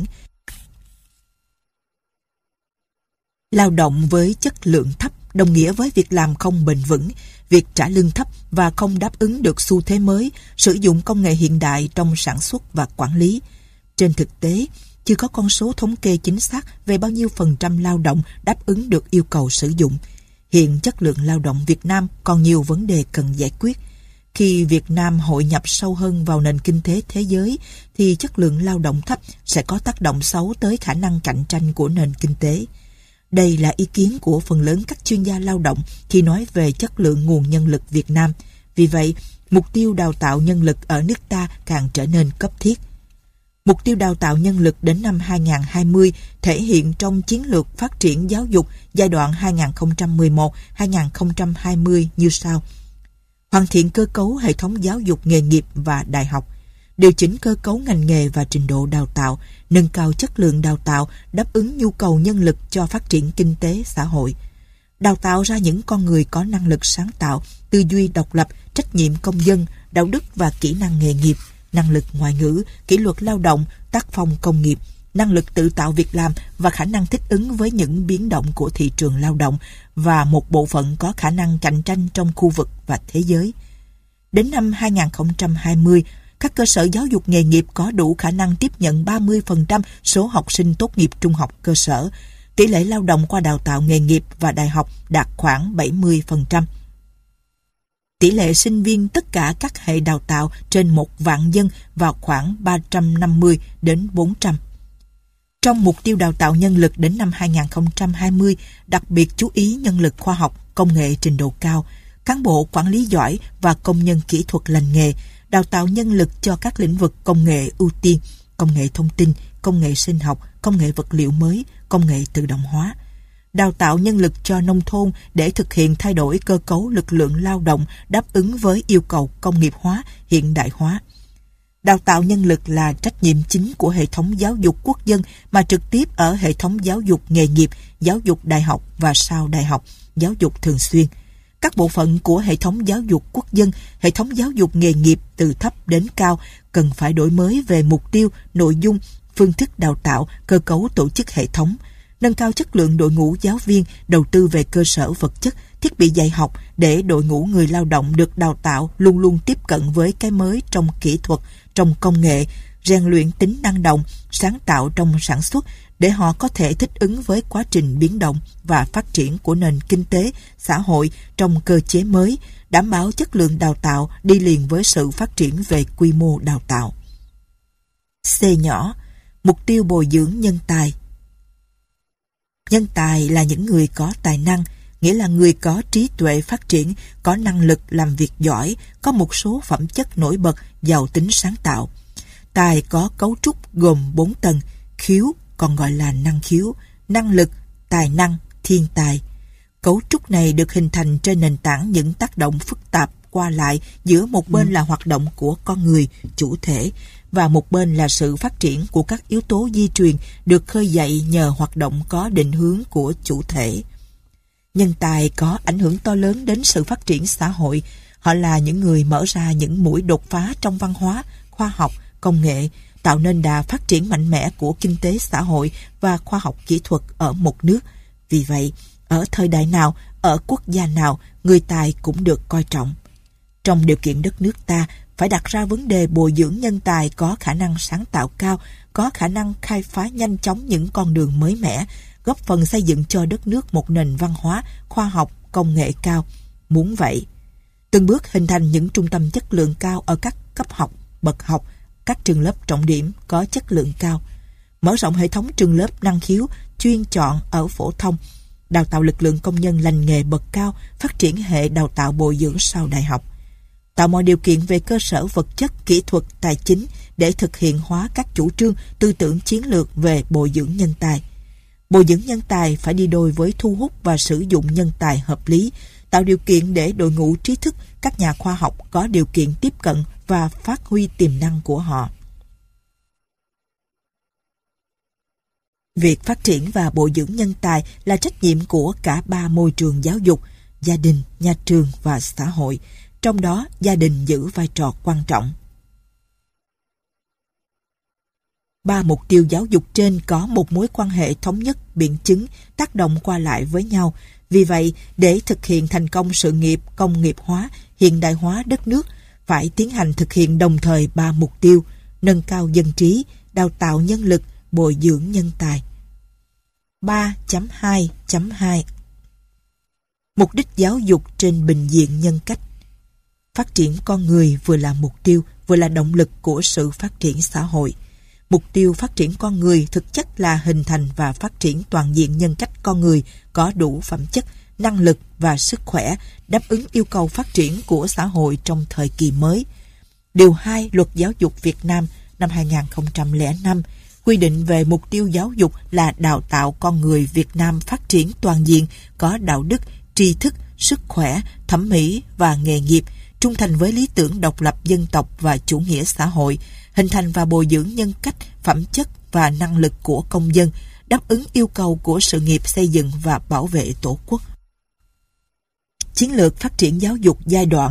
Lao động với chất lượng thấp đồng nghĩa với việc làm không bền vững, việc trả lương thấp và không đáp ứng được xu thế mới, sử dụng công nghệ hiện đại trong sản xuất và quản lý. Trên thực tế, chưa có con số thống kê chính xác về bao nhiêu % lao động đáp ứng được yêu cầu sử dụng. Hiện chất lượng lao động Việt Nam còn nhiều vấn đề cần giải quyết. Khi Việt Nam hội nhập sâu hơn vào nền kinh tế thế giới, thì chất lượng lao động thấp sẽ có tác động xấu tới khả năng cạnh tranh của nền kinh tế. Đây là ý kiến của phần lớn các chuyên gia lao động khi nói về chất lượng nguồn nhân lực Việt Nam. Vì vậy, mục tiêu đào tạo nhân lực ở nước ta càng trở nên cấp thiết. Mục tiêu đào tạo nhân lực đến năm 2020 thể hiện trong chiến lược phát triển giáo dục giai đoạn 2011-2020 như sau. Hoàn thiện cơ cấu hệ thống giáo dục nghề nghiệp và đại học, điều chỉnh cơ cấu ngành nghề và trình độ đào tạo, nâng cao chất lượng đào tạo, đáp ứng nhu cầu nhân lực cho phát triển kinh tế xã hội. Đào tạo ra những con người có năng lực sáng tạo, tư duy độc lập, trách nhiệm công dân, đạo đức và kỹ năng nghề nghiệp, năng lực ngoại ngữ, kỷ luật lao động, tác phong công nghiệp, năng lực tự tạo việc làm và khả năng thích ứng với những biến động của thị trường lao động và một bộ phận có khả năng cạnh tranh trong khu vực và thế giới. Đến năm 2020, các cơ sở giáo dục nghề nghiệp có đủ khả năng tiếp nhận 30% số học sinh tốt nghiệp trung học cơ sở. Tỷ lệ lao động qua đào tạo nghề nghiệp và đại học đạt khoảng 70%. Tỷ lệ sinh viên tất cả các hệ đào tạo trên 1 vạn dân vào khoảng 350 đến 400. Trong mục tiêu đào tạo nhân lực đến năm 2020, đặc biệt chú ý nhân lực khoa học, công nghệ trình độ cao, cán bộ quản lý giỏi và công nhân kỹ thuật lành nghề, đào tạo nhân lực cho các lĩnh vực công nghệ ưu tiên, công nghệ thông tin, công nghệ sinh học, công nghệ vật liệu mới, công nghệ tự động hóa. Đào tạo nhân lực cho nông thôn để thực hiện thay đổi cơ cấu lực lượng lao động đáp ứng với yêu cầu công nghiệp hóa, hiện đại hóa. Đào tạo nhân lực là trách nhiệm chính của hệ thống giáo dục quốc dân mà trực tiếp ở hệ thống giáo dục nghề nghiệp, giáo dục đại học và sau đại học, giáo dục thường xuyên. Các bộ phận của hệ thống giáo dục quốc dân, hệ thống giáo dục nghề nghiệp từ thấp đến cao cần phải đổi mới về mục tiêu, nội dung, phương thức đào tạo, cơ cấu tổ chức hệ thống, nâng cao chất lượng đội ngũ giáo viên, đầu tư về cơ sở vật chất, thiết bị dạy học để đội ngũ người lao động được đào tạo luôn luôn tiếp cận với cái mới trong kỹ thuật, trong công nghệ, rèn luyện tính năng động, sáng tạo trong sản xuất để họ có thể thích ứng với quá trình biến động và phát triển của nền kinh tế, xã hội trong cơ chế mới, đảm bảo chất lượng đào tạo đi liền với sự phát triển về quy mô đào tạo. C nhỏ, mục tiêu bồi dưỡng nhân tài. Nhân tài là những người có tài năng, nghĩa là người có trí tuệ phát triển, có năng lực làm việc giỏi, có một số phẩm chất nổi bật, giàu tính sáng tạo. Tài có cấu trúc gồm 4 tầng: khiếu, còn gọi là năng khiếu, năng lực, tài năng, thiên tài. Cấu trúc này được hình thành trên nền tảng những tác động phức tạp qua lại giữa một bên là hoạt động của con người, chủ thể, và một bên là sự phát triển của các yếu tố di truyền được khơi dậy nhờ hoạt động có định hướng của chủ thể. Nhân tài có ảnh hưởng to lớn đến sự phát triển xã hội. Họ là những người mở ra những mũi đột phá trong văn hóa, khoa học, công nghệ, tạo nên đà phát triển mạnh mẽ của kinh tế xã hội và khoa học kỹ thuật ở một nước. Vì vậy, ở thời đại nào, ở quốc gia nào, người tài cũng được coi trọng. Trong điều kiện đất nước ta, phải đặt ra vấn đề bồi dưỡng nhân tài có khả năng sáng tạo cao, có khả năng khai phá nhanh chóng những con đường mới mẻ, góp phần xây dựng cho đất nước một nền văn hóa, khoa học, công nghệ cao. Muốn vậy, từng bước hình thành những trung tâm chất lượng cao ở các cấp học, bậc học, các trường lớp trọng điểm có chất lượng cao, mở rộng hệ thống trường lớp năng khiếu chuyên chọn ở phổ thông, đào tạo lực lượng công nhân lành nghề bậc cao, phát triển hệ đào tạo bồi dưỡng sau đại học, tạo mọi điều kiện về cơ sở vật chất, kỹ thuật, tài chính để thực hiện hóa các chủ trương, tư tưởng chiến lược về bồi dưỡng nhân tài. Bồi dưỡng nhân tài phải đi đôi với thu hút và sử dụng nhân tài hợp lý, tạo điều kiện để đội ngũ trí thức, các nhà khoa học có điều kiện tiếp cận và phát huy tiềm năng của họ. Việc phát triển và bồi dưỡng nhân tài là trách nhiệm của cả ba môi trường giáo dục, gia đình, nhà trường và xã hội, trong đó gia đình giữ vai trò quan trọng. Ba mục tiêu giáo dục trên có một mối quan hệ thống nhất, biện chứng, tác động qua lại với nhau. Vì vậy, để thực hiện thành công sự nghiệp công nghiệp hóa, hiện đại hóa đất nước, phải tiến hành thực hiện đồng thời ba mục tiêu: nâng cao dân trí, đào tạo nhân lực, bồi dưỡng nhân tài. 3.2.2 Mục đích giáo dục trên bình diện nhân cách. Phát triển con người vừa là mục tiêu, vừa là động lực của sự phát triển xã hội. Mục tiêu phát triển con người thực chất là hình thành và phát triển toàn diện nhân cách con người có đủ phẩm chất, năng lực và sức khỏe, đáp ứng yêu cầu phát triển của xã hội trong thời kỳ mới. Điều 2 Luật Giáo dục Việt Nam năm 2005 quy định về mục tiêu giáo dục là đào tạo con người Việt Nam phát triển toàn diện, có đạo đức, tri thức, sức khỏe, thẩm mỹ và nghề nghiệp, trung thành với lý tưởng độc lập dân tộc và chủ nghĩa xã hội, hình thành và bồi dưỡng nhân cách, phẩm chất và năng lực của công dân, đáp ứng yêu cầu của sự nghiệp xây dựng và bảo vệ Tổ quốc. Chiến lược phát triển giáo dục giai đoạn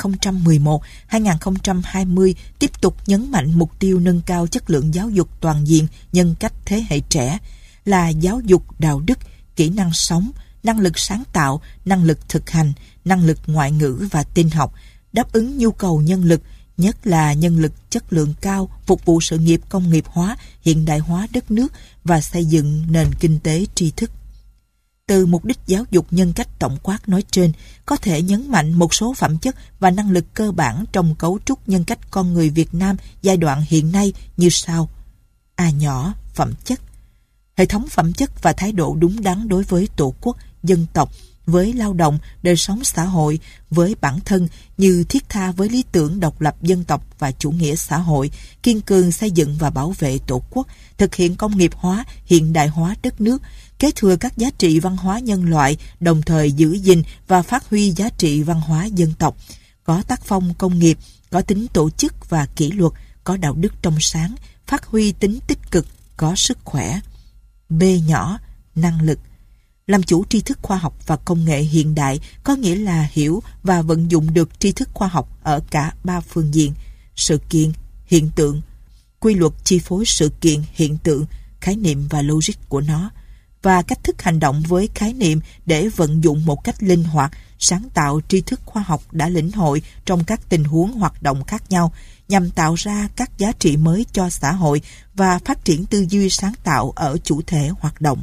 2011-2020 tiếp tục nhấn mạnh mục tiêu nâng cao chất lượng giáo dục toàn diện nhân cách thế hệ trẻ là giáo dục đạo đức, kỹ năng sống, năng lực sáng tạo, năng lực thực hành, năng lực ngoại ngữ và tin học, đáp ứng nhu cầu nhân lực, nhất là nhân lực chất lượng cao, phục vụ sự nghiệp công nghiệp hóa, hiện đại hóa đất nước và xây dựng nền kinh tế tri thức. Từ mục đích giáo dục nhân cách tổng quát nói trên, có thể nhấn mạnh một số phẩm chất và năng lực cơ bản trong cấu trúc nhân cách con người Việt Nam giai đoạn hiện nay như sau. A nhỏ, phẩm chất. Hệ thống phẩm chất và thái độ đúng đắn đối với Tổ quốc, dân tộc, với lao động, đời sống xã hội, với bản thân như thiết tha với lý tưởng độc lập dân tộc và chủ nghĩa xã hội, kiên cường xây dựng và bảo vệ Tổ quốc, thực hiện công nghiệp hóa, hiện đại hóa đất nước, kế thừa các giá trị văn hóa nhân loại, đồng thời giữ gìn và phát huy giá trị văn hóa dân tộc, có tác phong công nghiệp, có tính tổ chức và kỷ luật, có đạo đức trong sáng, phát huy tính tích cực, có sức khỏe. B nhỏ, năng lực. Làm chủ tri thức khoa học và công nghệ hiện đại có nghĩa là hiểu và vận dụng được tri thức khoa học ở cả ba phương diện: sự kiện, hiện tượng, quy luật chi phối sự kiện, hiện tượng, khái niệm và logic của nó, và cách thức hành động với khái niệm để vận dụng một cách linh hoạt, sáng tạo tri thức khoa học đã lĩnh hội trong các tình huống hoạt động khác nhau, nhằm tạo ra các giá trị mới cho xã hội và phát triển tư duy sáng tạo ở chủ thể hoạt động.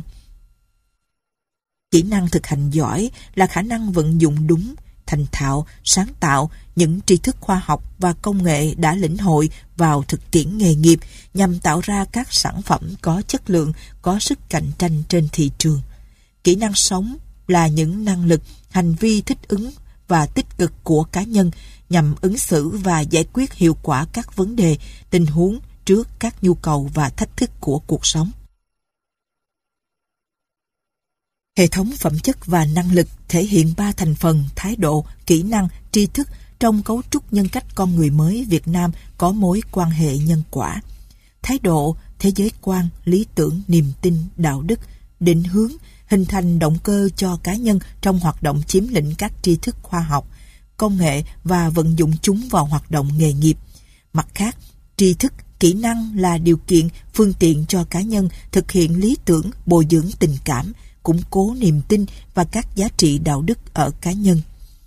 Kỹ năng thực hành giỏi là khả năng vận dụng đúng, thành thạo, sáng tạo những tri thức khoa học và công nghệ đã lĩnh hội vào thực tiễn nghề nghiệp nhằm tạo ra các sản phẩm có chất lượng, có sức cạnh tranh trên thị trường. Kỹ năng sống là những năng lực, hành vi thích ứng và tích cực của cá nhân nhằm ứng xử và giải quyết hiệu quả các vấn đề, tình huống trước các nhu cầu và thách thức của cuộc sống. Hệ thống phẩm chất và năng lực thể hiện ba thành phần: thái độ, kỹ năng, tri thức trong cấu trúc nhân cách con người mới Việt Nam có mối quan hệ nhân quả. Thái độ, thế giới quan, lý tưởng, niềm tin, đạo đức, định hướng, hình thành động cơ cho cá nhân trong hoạt động chiếm lĩnh các tri thức khoa học, công nghệ và vận dụng chúng vào hoạt động nghề nghiệp. Mặt khác, tri thức, kỹ năng là điều kiện, phương tiện cho cá nhân thực hiện lý tưởng, bồi dưỡng tình cảm, củng cố niềm tin và các giá trị đạo đức ở cá nhân.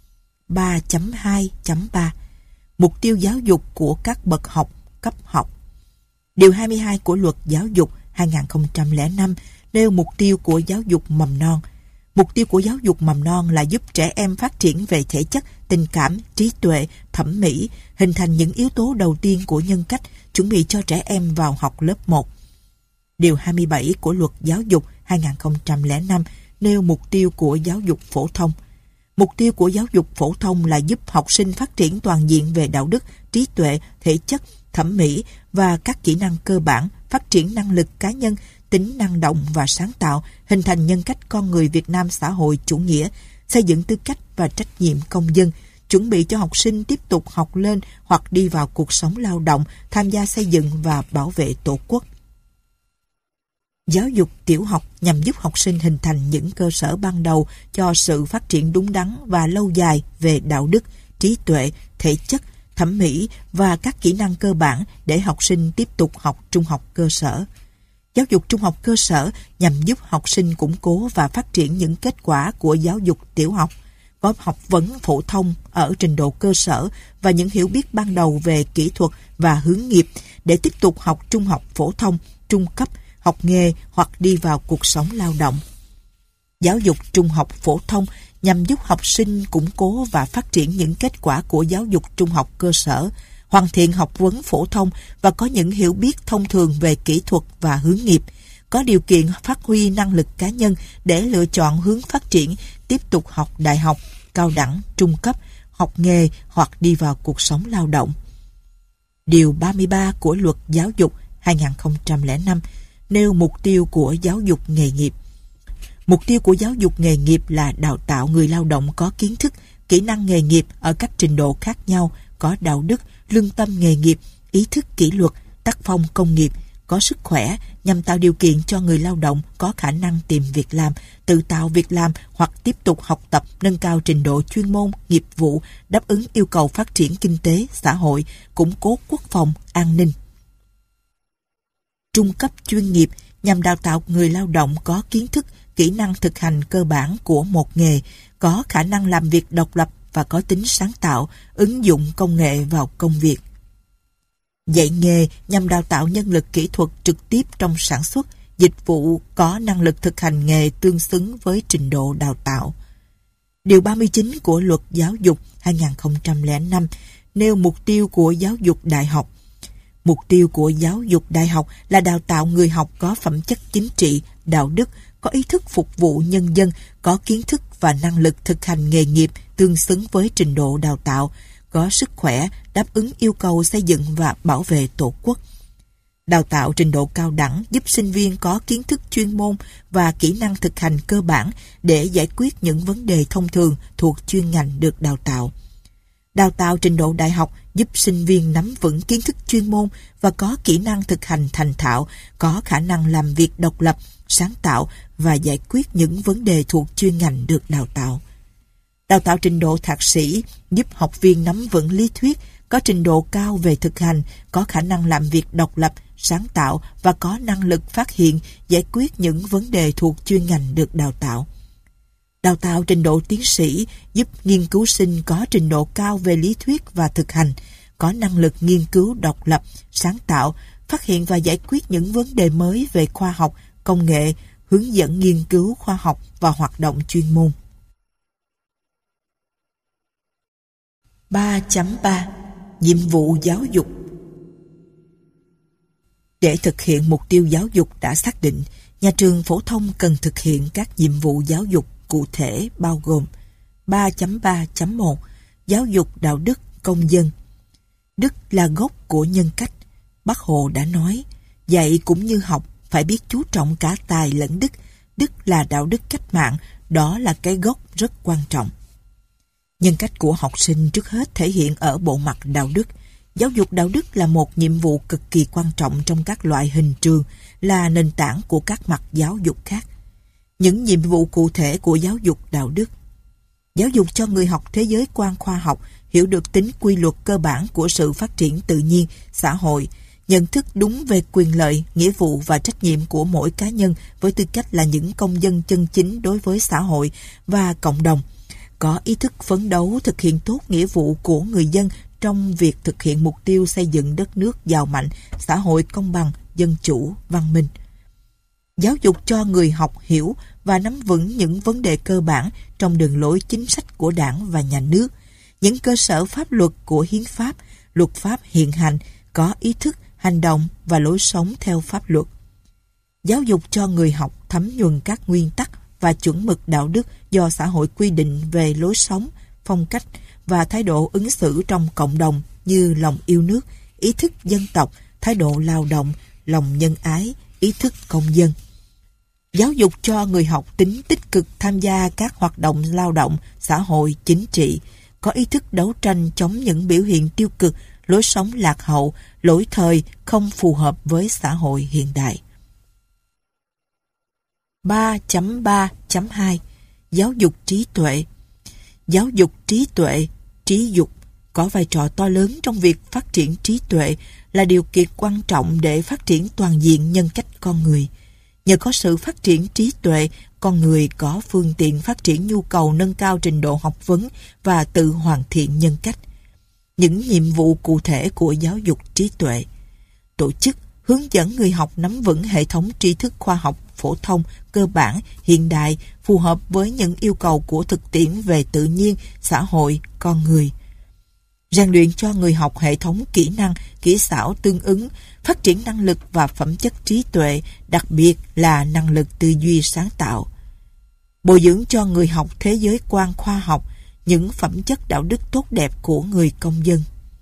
3.2.3 Mục tiêu giáo dục của các bậc học, cấp học. Điều 22 của Luật Giáo dục 2005 nêu mục tiêu của giáo dục mầm non. Mục tiêu của giáo dục mầm non là giúp trẻ em phát triển về thể chất, tình cảm, trí tuệ, thẩm mỹ, hình thành những yếu tố đầu tiên của nhân cách, chuẩn bị cho trẻ em vào học lớp 1. Điều 27 của Luật Giáo dục 2005 nêu mục tiêu của giáo dục phổ thông. Mục tiêu của giáo dục phổ thông là giúp học sinh phát triển toàn diện về đạo đức, trí tuệ, thể chất, thẩm mỹ và các kỹ năng cơ bản, phát triển năng lực cá nhân, tính năng động và sáng tạo, hình thành nhân cách con người Việt Nam xã hội chủ nghĩa, xây dựng tư cách và trách nhiệm công dân, chuẩn bị cho học sinh tiếp tục học lên hoặc đi vào cuộc sống lao động, tham gia xây dựng và bảo vệ Tổ quốc. Giáo dục tiểu học nhằm giúp học sinh hình thành những cơ sở ban đầu cho sự phát triển đúng đắn và lâu dài về đạo đức, trí tuệ, thể chất, thẩm mỹ và các kỹ năng cơ bản để học sinh tiếp tục học trung học cơ sở. Giáo dục trung học cơ sở nhằm giúp học sinh củng cố và phát triển những kết quả của giáo dục tiểu học, có học vấn phổ thông ở trình độ cơ sở và những hiểu biết ban đầu về kỹ thuật và hướng nghiệp để tiếp tục học trung học phổ thông, trung cấp, học nghề hoặc đi vào cuộc sống lao động. Giáo dục trung học phổ thông nhằm giúp học sinh củng cố và phát triển những kết quả của giáo dục trung học cơ sở, hoàn thiện học vấn phổ thông và có những hiểu biết thông thường về kỹ thuật và hướng nghiệp, có điều kiện phát huy năng lực cá nhân để lựa chọn hướng phát triển, tiếp tục học đại học, cao đẳng, trung cấp, học nghề hoặc đi vào cuộc sống lao động. Điều 33 của Luật Giáo dục 2005 nêu mục tiêu của giáo dục nghề nghiệp. Mục tiêu của giáo dục nghề nghiệp là đào tạo người lao động có kiến thức, kỹ năng nghề nghiệp ở các trình độ khác nhau, có đạo đức, lương tâm nghề nghiệp, ý thức kỷ luật, tác phong công nghiệp, có sức khỏe nhằm tạo điều kiện cho người lao động có khả năng tìm việc làm, tự tạo việc làm hoặc tiếp tục học tập nâng cao trình độ chuyên môn, nghiệp vụ, đáp ứng yêu cầu phát triển kinh tế, xã hội, củng cố quốc phòng, an ninh. Trung cấp chuyên nghiệp nhằm đào tạo người lao động có kiến thức, kỹ năng thực hành cơ bản của một nghề, có khả năng làm việc độc lập và có tính sáng tạo, ứng dụng công nghệ vào công việc. Dạy nghề nhằm đào tạo nhân lực kỹ thuật trực tiếp trong sản xuất, dịch vụ có năng lực thực hành nghề tương xứng với trình độ đào tạo. Điều 39 của Luật Giáo dục 2005 nêu mục tiêu của giáo dục đại học. Mục tiêu của giáo dục đại học là đào tạo người học có phẩm chất chính trị, đạo đức, có ý thức phục vụ nhân dân, có kiến thức và năng lực thực hành nghề nghiệp tương xứng với trình độ đào tạo, có sức khỏe, đáp ứng yêu cầu xây dựng và bảo vệ Tổ quốc. Đào tạo trình độ cao đẳng giúp sinh viên có kiến thức chuyên môn và kỹ năng thực hành cơ bản để giải quyết những vấn đề thông thường thuộc chuyên ngành được đào tạo. Đào tạo trình độ đại học giúp sinh viên nắm vững kiến thức chuyên môn và có kỹ năng thực hành thành thạo, có khả năng làm việc độc lập, sáng tạo và giải quyết những vấn đề thuộc chuyên ngành được đào tạo. Đào tạo trình độ thạc sĩ giúp học viên nắm vững lý thuyết, có trình độ cao về thực hành, có khả năng làm việc độc lập, sáng tạo và có năng lực phát hiện, giải quyết những vấn đề thuộc chuyên ngành được đào tạo. Đào tạo trình độ tiến sĩ giúp nghiên cứu sinh có trình độ cao về lý thuyết và thực hành, có năng lực nghiên cứu độc lập, sáng tạo, phát hiện và giải quyết những vấn đề mới về khoa học, công nghệ, hướng dẫn nghiên cứu khoa học và hoạt động chuyên môn. 3.3 Nhiệm vụ giáo dục. Để thực hiện mục tiêu giáo dục đã xác định, nhà trường phổ thông cần thực hiện các nhiệm vụ giáo dục cụ thể bao gồm 3.3.1 Giáo dục đạo đức công dân. Đức là gốc của nhân cách. Bác Hồ đã nói, dạy cũng như học phải biết chú trọng cả tài lẫn đức. Đức là đạo đức cách mạng, đó là cái gốc rất quan trọng. Nhân cách của học sinh trước hết thể hiện ở bộ mặt đạo đức. Giáo dục đạo đức là một nhiệm vụ cực kỳ quan trọng trong các loại hình trường, là nền tảng của các mặt giáo dục khác. Những nhiệm vụ cụ thể của giáo dục đạo đức: giáo dục cho người học thế giới quan khoa học, hiểu được tính quy luật cơ bản của sự phát triển tự nhiên, xã hội, nhận thức đúng về quyền lợi, nghĩa vụ và trách nhiệm của mỗi cá nhân với tư cách là những công dân chân chính đối với xã hội và cộng đồng, có ý thức phấn đấu thực hiện tốt nghĩa vụ của người dân trong việc thực hiện mục tiêu xây dựng đất nước giàu mạnh, xã hội công bằng, dân chủ, văn minh. Giáo dục cho người học hiểu và nắm vững những vấn đề cơ bản trong đường lối chính sách của Đảng và Nhà nước, những cơ sở pháp luật của hiến pháp, luật pháp hiện hành, có ý thức, hành động và lối sống theo pháp luật. Giáo dục cho người học thấm nhuần các nguyên tắc, và chuẩn mực đạo đức do xã hội quy định về lối sống, phong cách và thái độ ứng xử trong cộng đồng như lòng yêu nước, ý thức dân tộc, thái độ lao động, lòng nhân ái, ý thức công dân. Giáo dục cho người học tính tích cực tham gia các hoạt động lao động, xã hội, chính trị, có ý thức đấu tranh chống những biểu hiện tiêu cực, lối sống lạc hậu, lỗi thời, không phù hợp với xã hội hiện đại. 3.3.2 Giáo dục trí tuệ. Giáo dục trí tuệ, trí dục có vai trò to lớn trong việc phát triển trí tuệ, là điều kiện quan trọng để phát triển toàn diện nhân cách con người. Nhờ có sự phát triển trí tuệ, con người có phương tiện phát triển nhu cầu nâng cao trình độ học vấn và tự hoàn thiện nhân cách. Những nhiệm vụ cụ thể của giáo dục trí tuệ: tổ chức, hướng dẫn người học nắm vững hệ thống tri thức khoa học, phổ thông, cơ bản, hiện đại, phù hợp với những yêu cầu của thực tiễn về tự nhiên, xã hội, con người. Rèn luyện cho người học hệ thống kỹ năng, kỹ xảo tương ứng, phát triển năng lực và phẩm chất trí tuệ, đặc biệt là năng lực tư duy sáng tạo. Bồi dưỡng cho người học thế giới quan khoa học, những phẩm chất đạo đức tốt đẹp của người công dân.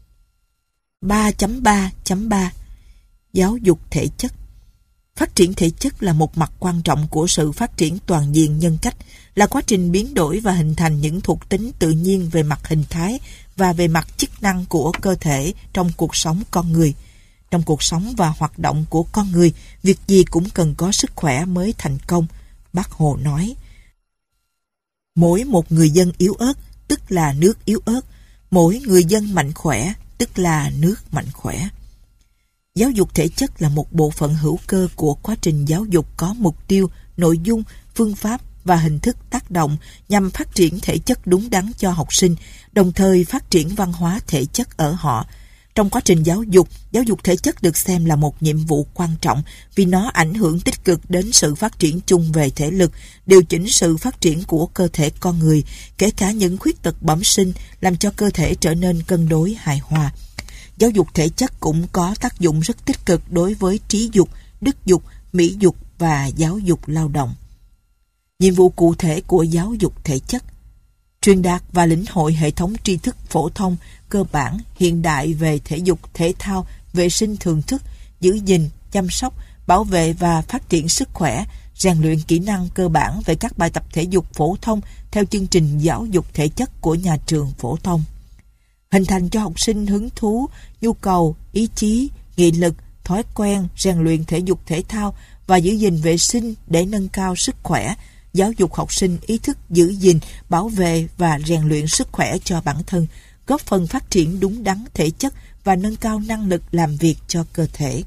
3.3.3 Giáo dục thể chất. Phát triển thể chất là một mặt quan trọng của sự phát triển toàn diện nhân cách, là quá trình biến đổi và hình thành những thuộc tính tự nhiên về mặt hình thái và về mặt chức năng của cơ thể trong cuộc sống con người. Trong cuộc sống và hoạt động của con người, việc gì cũng cần có sức khỏe mới thành công. Bác Hồ nói, mỗi một người dân yếu ớt, tức là nước yếu ớt. Mỗi người dân mạnh khỏe, tức là nước mạnh khỏe. Giáo dục thể chất là một bộ phận hữu cơ của quá trình giáo dục có mục tiêu, nội dung, phương pháp và hình thức tác động nhằm phát triển thể chất đúng đắn cho học sinh, đồng thời phát triển văn hóa thể chất ở họ. Trong quá trình giáo dục thể chất được xem là một nhiệm vụ quan trọng vì nó ảnh hưởng tích cực đến sự phát triển chung về thể lực, điều chỉnh sự phát triển của cơ thể con người, kể cả những khuyết tật bẩm sinh, làm cho cơ thể trở nên cân đối hài hòa. Giáo dục thể chất cũng có tác dụng rất tích cực đối với trí dục, đức dục, mỹ dục và giáo dục lao động. Nhiệm vụ cụ thể của giáo dục thể chất: truyền đạt và lĩnh hội hệ thống tri thức phổ thông, cơ bản, hiện đại về thể dục, thể thao, vệ sinh thường thức, giữ gìn, chăm sóc, bảo vệ và phát triển sức khỏe, rèn luyện kỹ năng cơ bản về các bài tập thể dục phổ thông theo chương trình giáo dục thể chất của nhà trường phổ thông. Hình thành cho học sinh hứng thú, nhu cầu, ý chí, nghị lực, thói quen, rèn luyện thể dục thể thao và giữ gìn vệ sinh để nâng cao sức khỏe, giáo dục học sinh ý thức giữ gìn, bảo vệ và rèn luyện sức khỏe cho bản thân, góp phần phát triển đúng đắn thể chất và nâng cao năng lực làm việc cho cơ thể.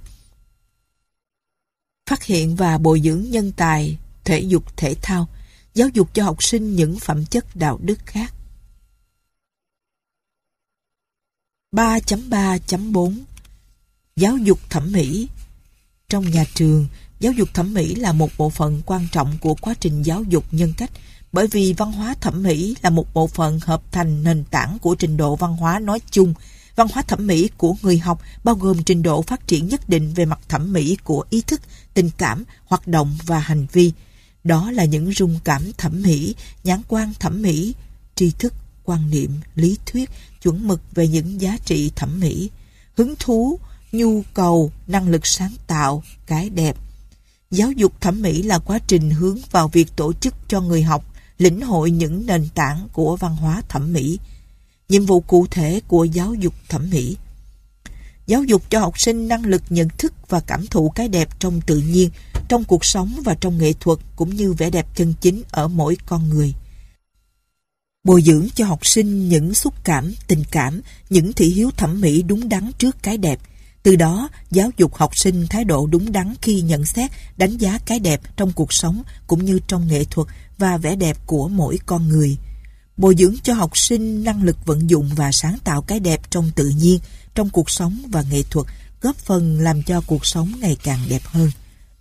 Phát hiện và bồi dưỡng nhân tài, thể dục thể thao, giáo dục cho học sinh những phẩm chất đạo đức khác. 3.3.4 Giáo dục thẩm mỹ. Trong nhà trường, giáo dục thẩm mỹ là một bộ phận quan trọng của quá trình giáo dục nhân cách, bởi vì văn hóa thẩm mỹ là một bộ phận hợp thành nền tảng của trình độ văn hóa nói chung. Văn hóa thẩm mỹ của người học bao gồm trình độ phát triển nhất định về mặt thẩm mỹ của ý thức, tình cảm, hoạt động và hành vi. Đó là những rung cảm thẩm mỹ, nhãn quan thẩm mỹ, tri thức, quan niệm, lý thuyết, chuẩn mực về những giá trị thẩm mỹ, hứng thú, nhu cầu, năng lực sáng tạo, cái đẹp. Giáo dục thẩm mỹ là quá trình hướng vào việc tổ chức cho người học lĩnh hội những nền tảng của văn hóa thẩm mỹ. Nhiệm vụ cụ thể của giáo dục thẩm mỹ: giáo dục cho học sinh năng lực nhận thức và cảm thụ cái đẹp trong tự nhiên, trong cuộc sống và trong nghệ thuật, cũng như vẻ đẹp chân chính ở mỗi con người. Bồi dưỡng cho học sinh những xúc cảm, tình cảm, những thị hiếu thẩm mỹ đúng đắn trước cái đẹp. Từ đó, giáo dục học sinh thái độ đúng đắn khi nhận xét, đánh giá cái đẹp trong cuộc sống cũng như trong nghệ thuật và vẻ đẹp của mỗi con người. Bồi dưỡng cho học sinh năng lực vận dụng và sáng tạo cái đẹp trong tự nhiên, trong cuộc sống và nghệ thuật, góp phần làm cho cuộc sống ngày càng đẹp hơn.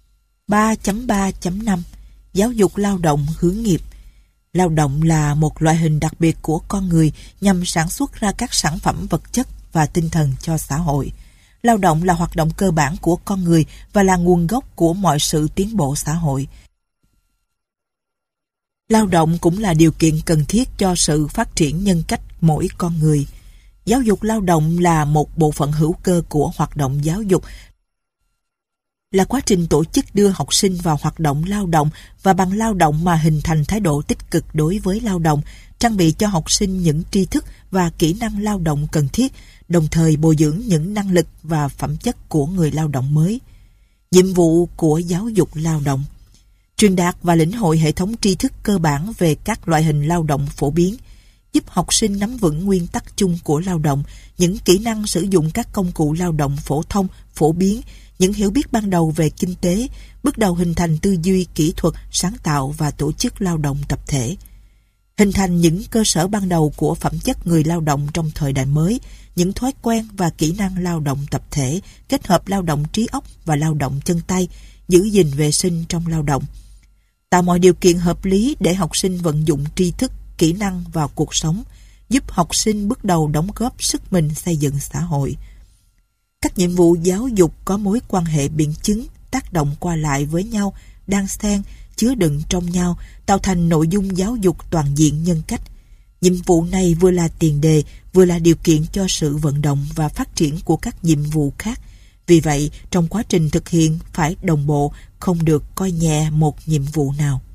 3.3.5 Giáo dục lao động hướng nghiệp. Lao động là một loại hình đặc biệt của con người nhằm sản xuất ra các sản phẩm vật chất và tinh thần cho xã hội. Lao động là hoạt động cơ bản của con người và là nguồn gốc của mọi sự tiến bộ xã hội. Lao động cũng là điều kiện cần thiết cho sự phát triển nhân cách mỗi con người. Giáo dục lao động là một bộ phận hữu cơ của hoạt động giáo dục, là quá trình tổ chức đưa học sinh vào hoạt động lao động và bằng lao động mà hình thành thái độ tích cực đối với lao động, trang bị cho học sinh những tri thức và kỹ năng lao động cần thiết, đồng thời bồi dưỡng những năng lực và phẩm chất của người lao động mới. Nhiệm vụ của giáo dục lao động: truyền đạt và lĩnh hội hệ thống tri thức cơ bản về các loại hình lao động phổ biến, giúp học sinh nắm vững nguyên tắc chung của lao động, những kỹ năng sử dụng các công cụ lao động phổ thông, phổ biến, những hiểu biết ban đầu về kinh tế, bước đầu hình thành tư duy, kỹ thuật, sáng tạo và tổ chức lao động tập thể. Hình thành những cơ sở ban đầu của phẩm chất người lao động trong thời đại mới, những thói quen và kỹ năng lao động tập thể, kết hợp lao động trí óc và lao động chân tay, giữ gìn vệ sinh trong lao động. Tạo mọi điều kiện hợp lý để học sinh vận dụng tri thức, kỹ năng vào cuộc sống, giúp học sinh bước đầu đóng góp sức mình xây dựng xã hội. Các nhiệm vụ giáo dục có mối quan hệ biện chứng, tác động qua lại với nhau, đan xen, chứa đựng trong nhau, tạo thành nội dung giáo dục toàn diện nhân cách. Nhiệm vụ này vừa là tiền đề, vừa là điều kiện cho sự vận động và phát triển của các nhiệm vụ khác. Vì vậy, trong quá trình thực hiện phải đồng bộ, không được coi nhẹ một nhiệm vụ nào.